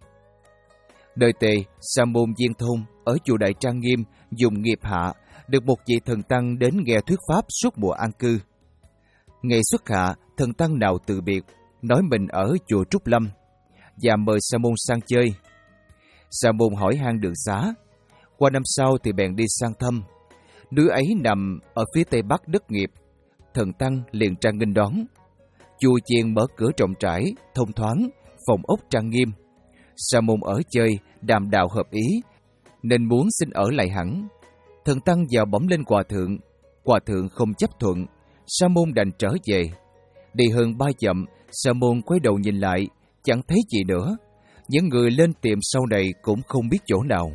Đời Tề, Sa môn Viên Thôn ở chùa Đại Trang Nghiêm dùng nghiệp hạ, được một vị thần tăng đến nghe thuyết pháp suốt mùa an cư. Ngày xuất hạ, thần tăng nào từ biệt, nói mình ở chùa Trúc Lâm và mời Sa môn sang chơi. Sa môn hỏi han đường xá. Qua năm sau thì bèn đi sang thăm. Núi ấy nằm ở phía tây bắc đất nghiệp. Thần tăng liền ra nghênh đón. Chùa chiền mở cửa rộng rãi, thông thoáng, phòng ốc trang nghiêm. Sa môn ở chơi, đàm đạo hợp ý, nên muốn xin ở lại hẳn. Thần tăng vào bẩm lên hòa thượng. Hòa thượng không chấp thuận. Sa môn đành trở về. Đi hơn ba dặm, Sa môn quay đầu nhìn lại, chẳng thấy gì nữa. Những người lên tìm sau này cũng không biết chỗ nào.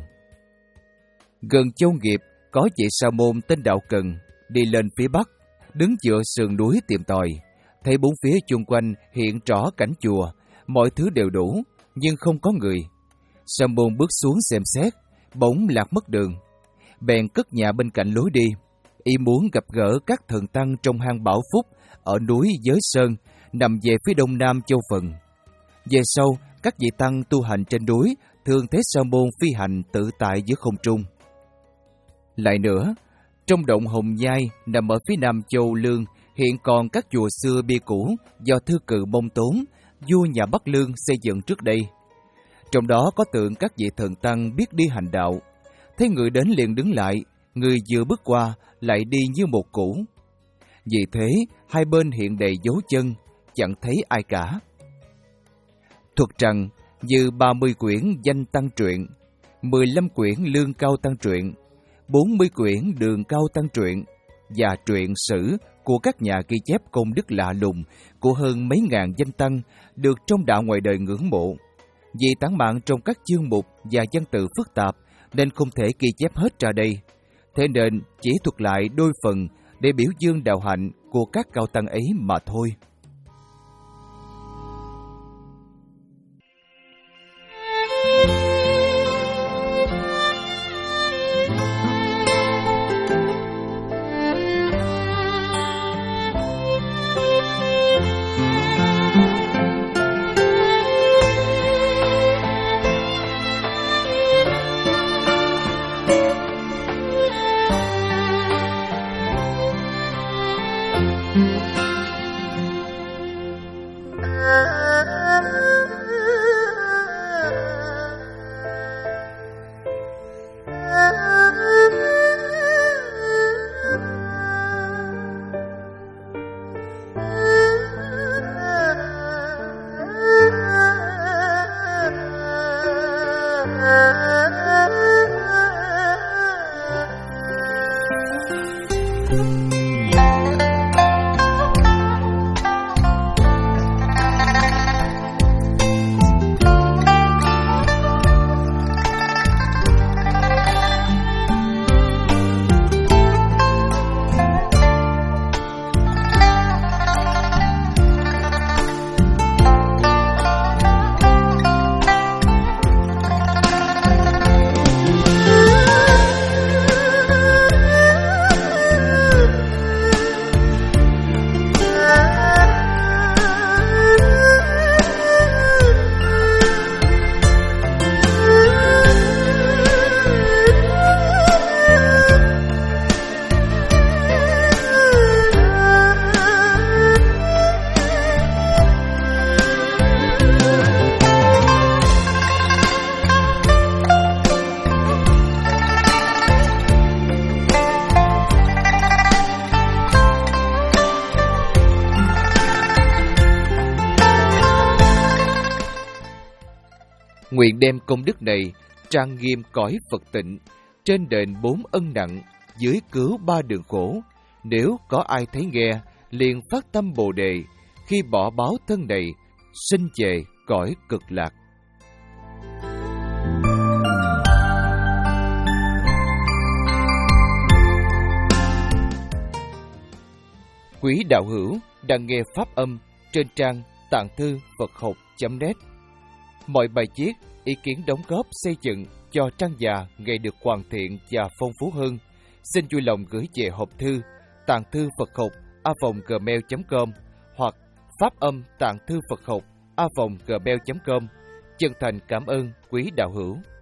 Gần Châu Nghiệp, có vị sa môn tên Đạo Cần, đi lên phía bắc, đứng dựa sườn núi tìm tòi. Thấy bốn phía chung quanh hiện rõ cảnh chùa, mọi thứ đều đủ, nhưng không có người. Sa môn bước xuống xem xét, bỗng lạc mất đường. Bèn cất nhà bên cạnh lối đi, y muốn gặp gỡ các thần tăng trong hang Bảo Phúc ở núi Giới Sơn, nằm về phía đông nam Châu Phần. Về sau, các vị tăng tu hành trên núi thường thấy sa môn phi hành tự tại giữa không trung. Lại nữa, trong động Hồng Nhai nằm ở phía nam Châu Lương hiện còn các chùa xưa bia cũ do thư cự Mông Tốn, vua nhà Bắc Lương xây dựng trước đây. Trong đó có tượng các vị thần tăng biết đi hành đạo. Thấy người đến liền đứng lại, người vừa bước qua lại đi như một cũ. Vì thế, hai bên hiện đầy dấu chân, chẳng thấy ai cả. Thuật rằng, như ba mươi quyển danh tăng truyện, mười lăm quyển lương cao tăng truyện, bốn mươi quyển đường cao tăng truyện và truyện sử của các nhà ghi chép công đức lạ lùng của hơn mấy ngàn danh tăng được trong đạo ngoài đời ngưỡng mộ. Vì tản mạn trong các chương mục và văn tự phức tạp nên không thể ghi chép hết ra đây. Thế nên chỉ thuật lại đôi phần để biểu dương đạo hạnh của các cao tăng ấy mà thôi. Nguyện đem công đức này trang nghiêm cõi Phật tịnh, trên đền bốn ân nặng, dưới cứu ba đường khổ. Nếu có ai thấy nghe, liền phát tâm Bồ Đề, khi bỏ báo thân này, sinh về cõi cực lạc. Quý đạo hữu đang nghe pháp âm trên trang tạng thư Phật học chấm net. Mọi bài viết, ý kiến đóng góp xây dựng cho trang già ngày được hoàn thiện và phong phú hơn, xin vui lòng gửi về hộp thư tạng thư Phật học a vòng gmail chấm com hoặc pháp âm tạng thư Phật học a vòng gmail chấm com. Chân thành cảm ơn quý đạo hữu.